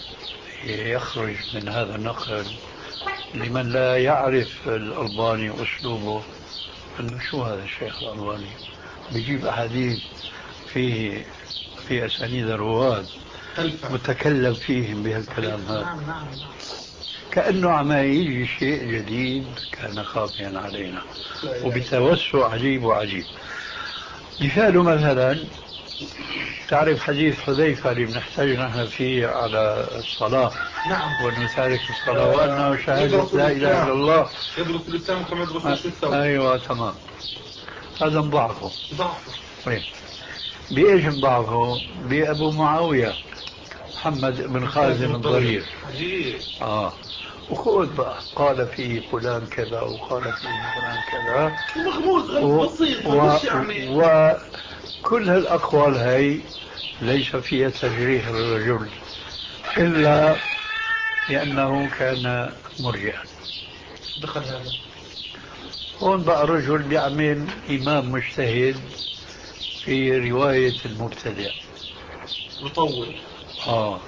يخرج من هذا النقل لمن لا يعرف الألباني وأسلوبه أنه شو هذا الشيخ الألباني بيجيب أحاديث فيه في أسانيد الرواد متكلم فيهم بهالكلام هذا. نعم نعم. كأنه عم يجي شيء جديد كان خافيا علينا وبتوسع عجيب وعجيب. مثال مثلا تعرف حديث حذيفة اللي بنحتاج نحن فيه على الصلاة. نعم. ونتارك الصلاة وأنه شهادة لا إله إلا الله يدرس الإسلام كما يدرس الثوب. أيوة تمام. هذا ضعفه. ضعفه. طيب بإيش ضعفه؟ بأبو معاوية محمد بن خالد بن الضرير. عجيب. آه وخذ بقى قال فيه فلان كذا وقال فيه فلان كذا مغموز بسيط و... مش يعني. وكل هالأقوال هاي ليس فيها تجريح الرجل إلا لأنه كان مرجئا. دخل هذا هون بقى رجل بيعمل إمام مجتهد في رواية المبتدع مطول. آه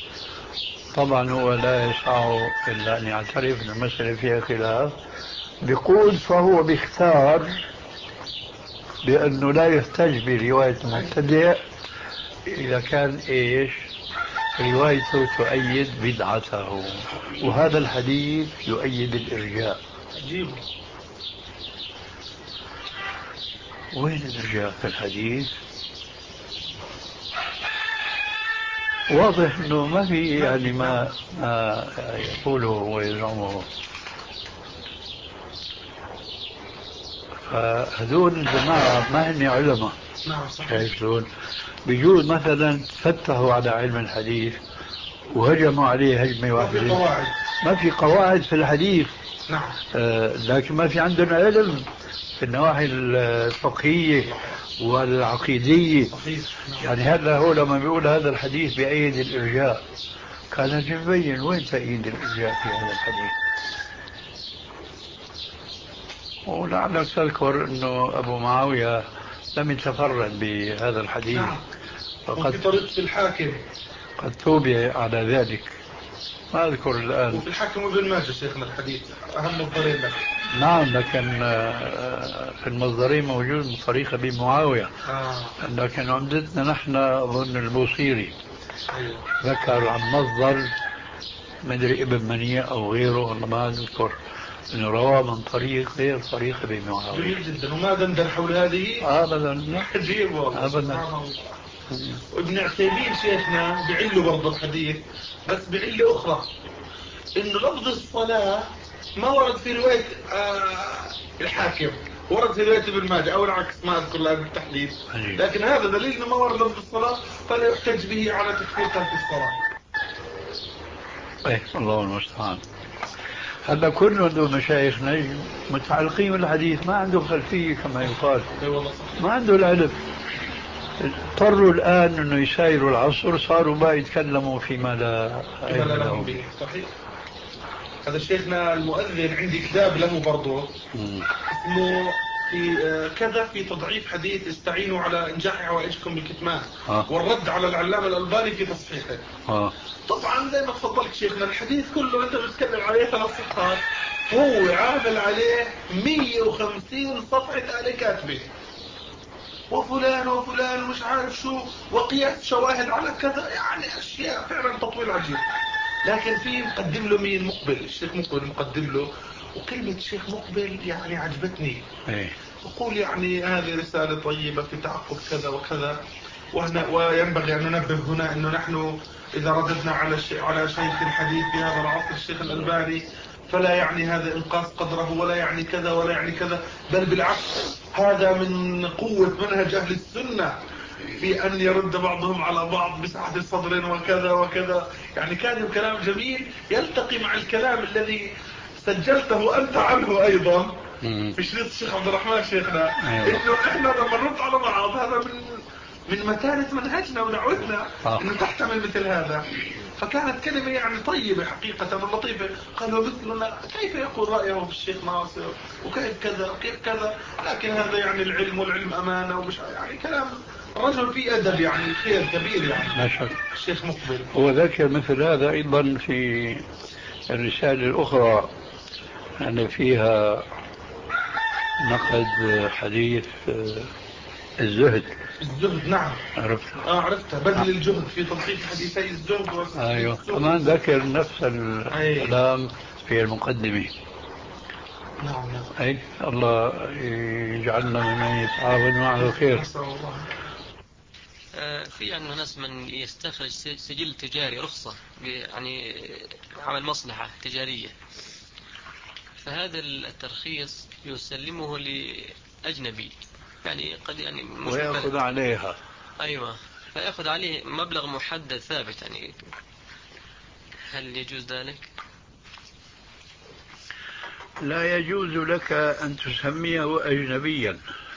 طبعا هو لا يسعه إلا أن يعترف أن المسألة فيها خلاف. بيقول فهو بيختار بأنه لا يحتج برواية المبتدع إذا كان إيش روايته تؤيد بدعته، وهذا الحديث يؤيد الإرجاء. عجيب. وين الإرجاء في الحديث؟ واضح أنه ما في يعني ما, ما يقوله ويزعمه. فهذول الجماعة ما هن علماء. نعم صحيح. بيجوز مثلا فتحوا على علم الحديث وهجموا عليه هجمة ما في واحدة. قواعد. ما في قواعد في الحديث. نعم. آه لكن ما في عندنا علم في النواحي الفقهية والعقيدية. صحيح. نعم. يعني هذا هو لما بيقول هذا الحديث بأيد الإرجاء، كان يجب يبين وين تأييد الإرجاء في هذا الحديث. ولعلك تذكر أنه أبو معاوية لم يتفرد بهذا الحديث. نعم. وفي فقد طريقة الحاكم قد توبع على ذلك، ما أذكر الآن. وفي الحاكم وابن ماجه شيخنا الحديث أهم مصدرين لك. نعم، لكن في المصدرين موجود من طريق أبي معاوية. آه. لكن عمدتنا نحن أظن البوصيري. أيوة. ذكر عن مصدر مدري ابن منيع أو غيره، والله ما أذكر، أنه رواه من طريق غير طريق أبي معاوية. جميل جدا. وما دندن حول هذه أبدا لا. عجيب والله. أبدا. وابن عثيمين شيخنا بعله برضه الحديث، بس بعله أخرى، إنه لفظ الصلاة ما ورد في رواية آه الحاكم، ورد في رواية ابن ماجه أو العكس، ما أذكر الآن بالتحديد. لكن هذا دليل إنه ما ورد لفظ الصلاة، فلا يحتج به على تكفير ترك الصلاة. إيه، الله المستعان. هذا كل من مشايخنا متعلقين بالحديث ما عنده خلفية كما يقال، ما عنده العلم. اضطروا الآن أنه يسايروا العصر، صاروا ما يتكلموا فيما لا علم لهم به. صحيح. هذا شيخنا المؤذن عندي كتاب له برضه اسمه في كذا في تضعيف حديث استعينوا على إنجاح حوائجكم بالكتمان، آه. والرد على العلامة الألباني في تصحيحه. آه. طبعا زي ما تفضلت شيخنا الحديث كله أنت بتتكلم عليه ثلاث صفحات، هو عامل عليه مية وخمسين صفحة آلة كاتبة، وفلان وفلان مش عارف شو، وقياس شواهد على كذا، يعني أشياء فعلا تطويل عجيب. لكن في مقدم له مين؟ مقبل، الشيخ مقبل مقدم له، وكلمة الشيخ مقبل يعني عجبتني. إيه. يقول يعني هذه رسالة طيبة في تعقب كذا وكذا، وهنا وينبغي أن ننبه هنا أنه نحن إذا رددنا على على شيخ الحديث في هذا العصر الشيخ الألباني فلا يعني هذا إنقاص قدره ولا يعني كذا ولا يعني كذا، بل بالعكس هذا من قوة منهج أهل السنة في أن يرد بعضهم على بعض بسعة صدر وكذا وكذا. يعني كان كلام جميل يلتقي مع الكلام الذي سجلته أنت عنه أيضا في شريط الشيخ عبد الرحمن شيخنا. إنه إحنا لما نرد على بعض هذا من من متانة منهجنا ودعوتنا إنه تحتمل مثل هذا. فكانت كلمة يعني طيبة حقيقة ولطيفة. قالوا مثلنا كيف يقول رأيه في الشيخ ناصر وكيف كذا وكيف كذا، لكن هذا يعني العلم والعلم أمانة ومش يعني كلام رجل فيه أدب، يعني خير كبير يعني. لا شك. الشيخ مقبل هو ذكر مثل هذا أيضا في الرسالة الأخرى أن فيها نقد حديث الزهد. الزهد نعم عرفتها. اه عرفتها بذل الجهد في تلخيص حديثي الزهد والزهد. ايوه كمان ذكر نفس الكلام في المقدمة. نعم نعم. اي الله يجعلنا ممن يتعاون معه الخير. في عندنا ناس من يستخرج سجل تجاري رخصة يعني عمل مصلحة تجارية، فهذا الترخيص يسلمه لأجنبي يعني قد يعني ويأخذ عليها. أيوة، فيأخذ عليه مبلغ محدد ثابت، يعني هل يجوز ذلك؟ لا يجوز لك أن تسميه أجنبيا،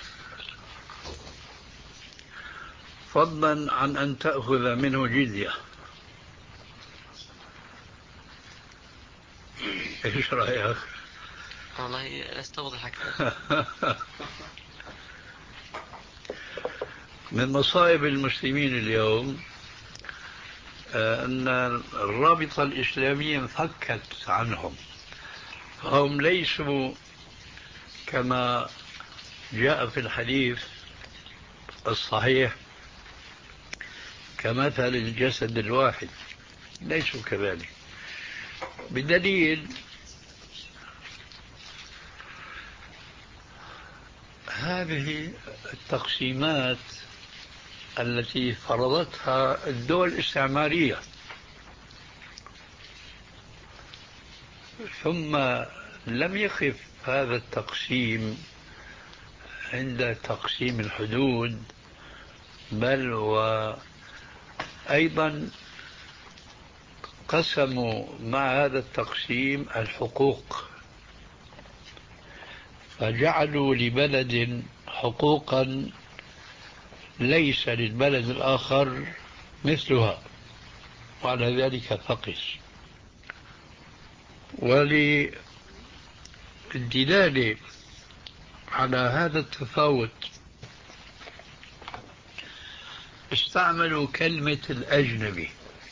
فضلا عن أن تأخذ منه جزية. ايش رأيك؟ والله استوضحك. من مصائب المسلمين اليوم أن الرابطة الإسلامية انفكت عنهم، هم ليسوا كما جاء في الحديث الصحيح كمثل الجسد الواحد، ليسوا كذلك، بدليل هذه التقسيمات التي فرضتها الدول الاستعمارية، ثم لم يقف هذا التقسيم عند تقسيم الحدود، بل وأيضا قسموا مع هذا التقسيم الحقوق، فجعلوا لبلد حقوقا ليس للبلد الآخر مثلها، وعلى ذلك فقس. وللدلالة على هذا التفاوت استعملوا كلمة الأجنبي،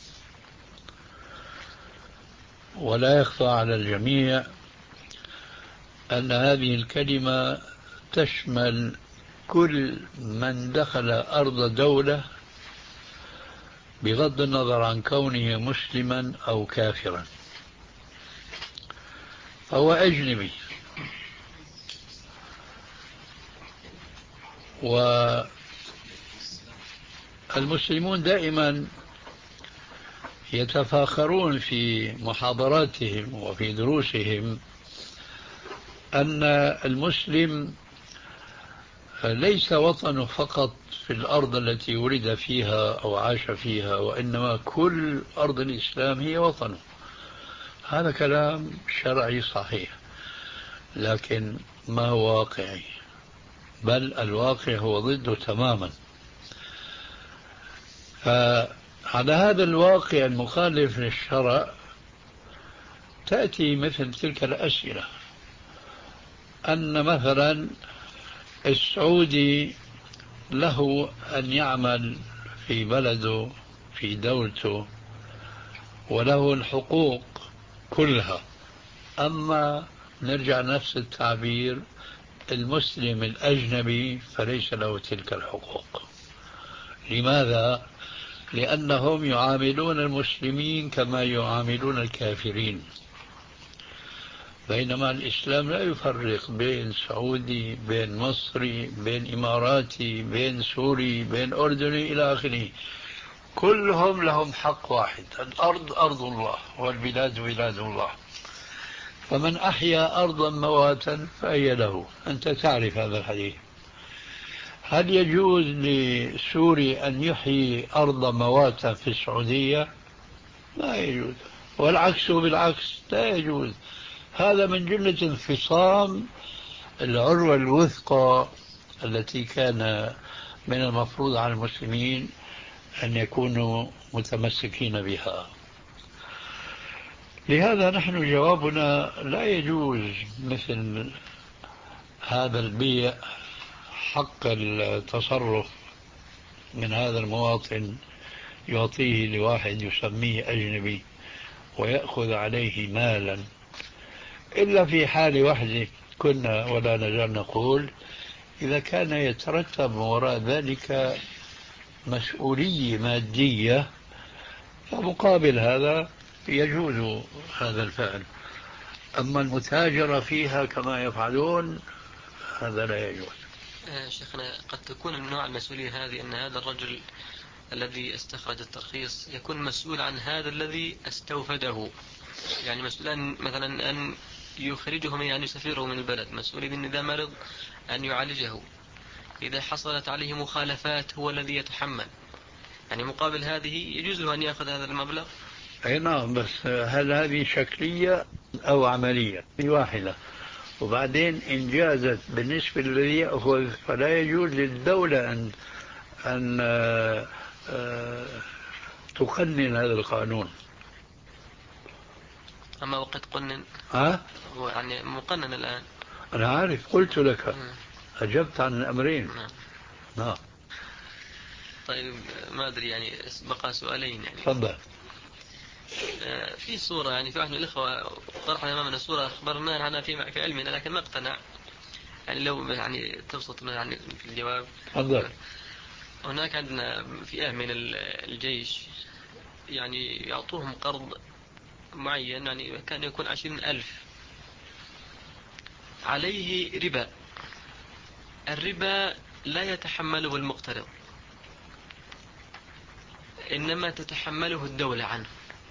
ولا يخفى على الجميع أن هذه الكلمة تشمل كل من دخل أرض دولة بغض النظر عن كونه مسلما أو كافرا، فهو أجنبي. والمسلمون دائما يتفاخرون في محاضراتهم وفي دروسهم أن المسلم ليس وطنه فقط في الأرض التي ولد فيها أو عاش فيها، وإنما كل أرض الإسلام هي وطنه. هذا كلام شرعي صحيح، لكن ما هو واقعي؟ بل الواقع هو ضده تماما. فعلى هذا الواقع المخالف للشرع تأتي مثل تلك الأسئلة، أن مثلا السعودي له أن يعمل في بلده في دولته وله الحقوق كلها، أما نرجع نفس التعبير المسلم الأجنبي فليس له تلك الحقوق. لماذا؟ لأنهم يعاملون المسلمين كما يعاملون الكافرين، بينما الإسلام لا يفرق بين سعودي، بين مصري، بين إماراتي، بين سوري، بين أردني إلى آخره. كلهم لهم حق واحد، الأرض أرض الله والبلاد بلاد الله، فمن أحيا أرضا مواتا فهي له. أنت تعرف هذا الحديث. هل يجوز لسوري أن يحيي أرض مواتا في السعودية؟ لا يجوز، والعكس بالعكس لا يجوز. هذا من جملة انفصام العروة الوثقى التي كان من المفروض على المسلمين أن يكونوا متمسكين بها. لهذا نحن جوابنا لا يجوز مثل هذا البيع، حق التصرف من هذا المواطن يعطيه لواحد يسميه أجنبي ويأخذ عليه مالا، إلا في حال واحدة كنا ولا نزال نقول: إذا كان يترتب وراء ذلك مسؤولية مادية فمقابل هذا يجوز هذا الفعل. أما المتاجرة فيها كما يفعلون هذا لا يجوز. شيخنا، قد تكون من نوع المسؤولية هذه أن هذا الرجل الذي استخرج الترخيص يكون مسؤول عن هذا الذي استوفده، يعني مسؤول مثلا أن يخرجه من أن يسافره من البلد، مسؤول إن إذا مرض أن يعالجه، إذا حصلت عليه مخالفات هو الذي يتحمل، يعني مقابل هذه يجوز له أن يأخذ هذا المبلغ. أي نعم، بس هل هذه شكلية أو عملية؟ واحدة. وبعدين إن جازت بالنسبة للذي يأخذ فلا يجوز للدولة أن أن آه، آه، تقنن هذا القانون. أما وقد قنن ها؟ هو يعني مقنن الآن. أنا عارف، قلت لك م. أجبت عن الأمرين. نعم. نعم. طيب ما أدري، يعني بقى سؤالين يعني. تفضل. في صورة، يعني في واحد من الإخوة طرح أمامنا صورة أخبرنا عنها في في علمنا لكن ما اقتنع، يعني لو يعني تبسط يعني في الجواب. تفضل. هناك عندنا فئة من الجيش يعني يعطوهم قرض معين، يعني كان يكون عشرين ألف عليه ربا، الربا لا يتحمله المقترض إنما تتحمله الدولة عنه،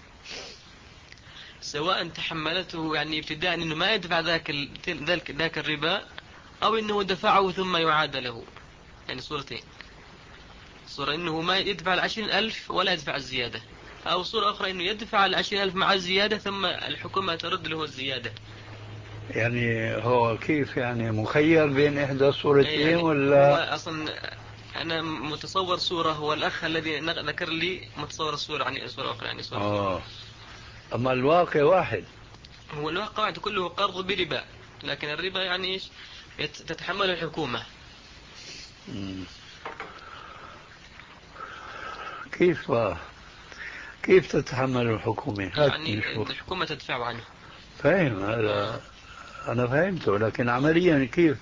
سواء تحملته يعني ابتداء أنه ما يدفع ذاك ذاك ذاك الربا أو أنه دفعه ثم يعاد له. يعني صورتين: صورة أنه ما يدفع العشرين ألف ولا يدفع الزيادة، أو صورة أخرى أنه يدفع العشرين ألف مع الزيادة ثم الحكومة ترد له الزيادة. يعني هو كيف يعني مخير بين إحدى الصورتين يعني ولا؟ هو أصلا أنا متصور صورة، هو الأخ الذي ذكر لي متصور الصورة يعني صورة أخرى يعني صورة آه. أخرى. أما الواقع واحد. هو الواقع كله قرض بربا، لكن الربا يعني إيش تتحمل الحكومة. مم. كيف كيف تتحمل الحكومة؟ يعني الحكومة تدفع عنه. فاهم هذا. أنا فهمته، لكن عمليا كيف؟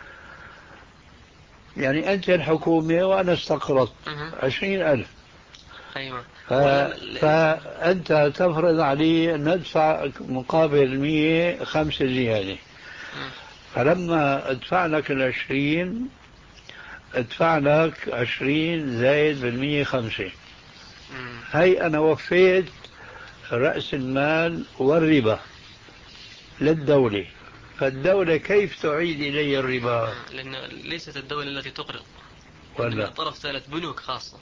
يعني أنت الحكومة وأنا استقرضت عشرين ألف. أيوة. ف... فأنت تفرض علي أن ندفع مقابل مية خمسة زيادة. فلما ادفع لك العشرين ادفع لك عشرين زائد بالمية خمسة. هاي أنا وفيت رأس المال والربا للدولة. فالدولة كيف تعيد إلي الربا؟ لأن ليست الدولة التي تقرض، ولا طرف ثالث، بنوك خاصة.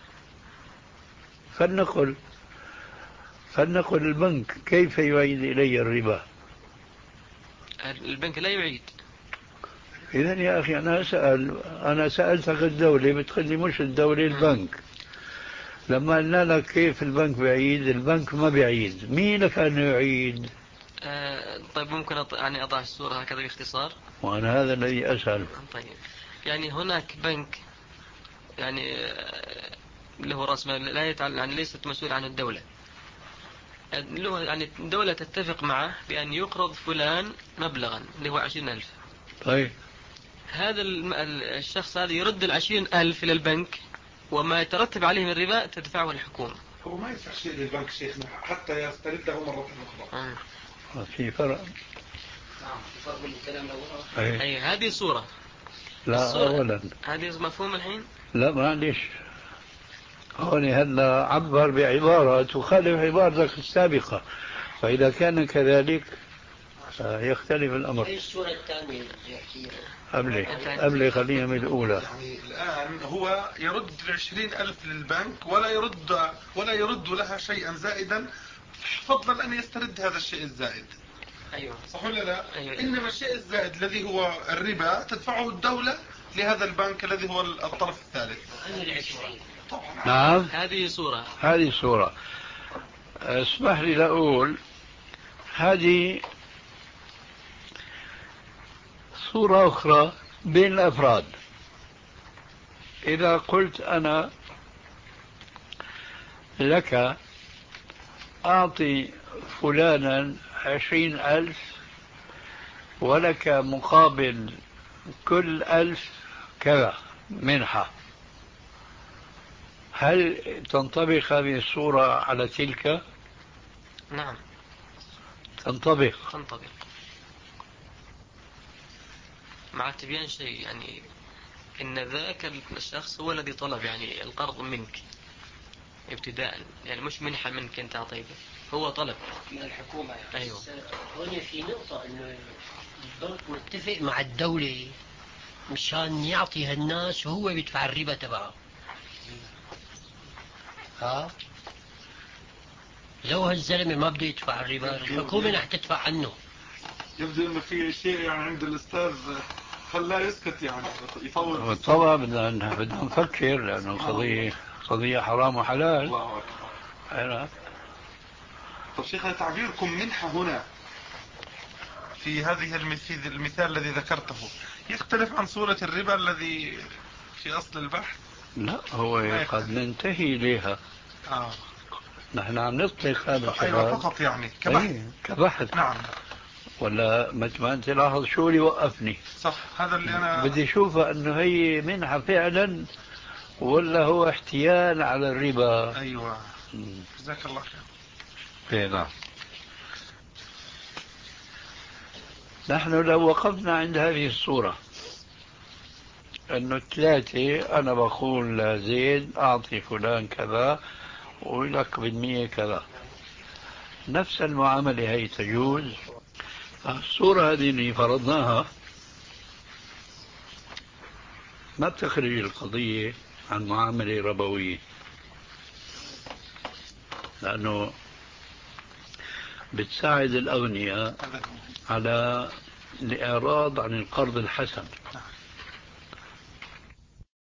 فلنقل فلنقل البنك كيف يعيد إلي الربا؟ البنك لا يعيد. إذن يا أخي أنا أسأل أنا سألتك الدولة بتقول لي مش الدولة البنك. لما قلنا لك كيف البنك بيعيد، البنك ما بيعيد، مين كان يعيد؟ آه طيب ممكن أط... يعني أضع الصورة هكذا باختصار. وأنا هذا الذي أسأل. طيب يعني هناك بنك يعني له رأس مال لا يتعلم، يعني ليست مسؤول عن الدولة. له يعني الدولة تتفق معه بأن يقرض فلان مبلغا اللي هو عشرين ألف. طيب هذا الشخص هذا يرد العشرين ألف إلى البنك، وما يترتب عليه من ربا تدفعه الحكومة. هو ما يدفع شيء للبنك شيخنا حتى يسترده مرة أخرى. آه. في فرق. نعم في فرق بين الكلام الأول. أي. أي هذه صورة. لا أولا هذه مفهوم الحين؟ لا معلش، هون هلا عبر بعبارة تخالف عبارتك السابقة، فإذا كان كذلك يختلف الأمر. أي الصورة الثانية يحكيها؟ قبل قبل خلينا من الأولى. يعني الآن هو يرد العشرين ألف للبنك ولا يرد ولا يرد لها شيئا زائدا، فضلا أن يسترد هذا الشيء الزائد. أيوة. صح ولا لا؟ أيوة. إنما الشيء الزائد الذي هو الربا تدفعه الدولة لهذا البنك الذي هو الطرف الثالث. طبعا. نعم هذه صورة. هذه صورة. اسمح لي لأقول هذه صورة أخرى بين الأفراد. إذا قلت أنا لك أعطي فلانا عشرين ألف ولك مقابل كل ألف كذا منحة، هل تنطبق هذه الصورة على تلك؟ نعم تنطبق. تنطبق مع تبيان شيء، يعني إن ذاك الشخص هو الذي طلب يعني القرض منك ابتداء، يعني مش منحة منك أنت أعطيه، هو طلب من الحكومة يعني. أيوه. هون في نقطة إنه البنك متفق مع الدولة مشان يعطي هالناس وهو بيدفع الربا تبعه. ها لو هالزلمة ما بده يدفع الربا الحكومة رح تدفع عنه. يبدو انه في شيء يعني عند الاستاذ خلاه يسكت يعني يطول. طبعا بدنا بدنا نفكر لانه القضيه قضيه حرام وحلال. الله اكبر. طيب شيخنا تعبيركم منحة هنا في هذه المثال, المثال الذي ذكرته يختلف عن صورة الربا الذي في اصل البحث؟ لا هو قد ننتهي اليها. اه نحن عم نطلق هذا الكلام. ايوه فقط يعني كبحث. أيه كبحث. نعم. ولا مثل ما انت لاحظ شو اللي وقفني. صح هذا اللي انا بدي اشوفها انه هي منحة فعلا ولا هو احتيال على الربا. ايوه جزاك الله خير. نعم. نحن لو وقفنا عند هذه الصورة انه ثلاثة انا بقول لزيد اعطي فلان كذا ولك بالمية كذا، نفس المعاملة هي تجوز. الصورة هذه اللي فرضناها ما بتخرج القضية عن معاملة ربوية. لأنه بتساعد الأغنياء على الإعراض عن القرض الحسن.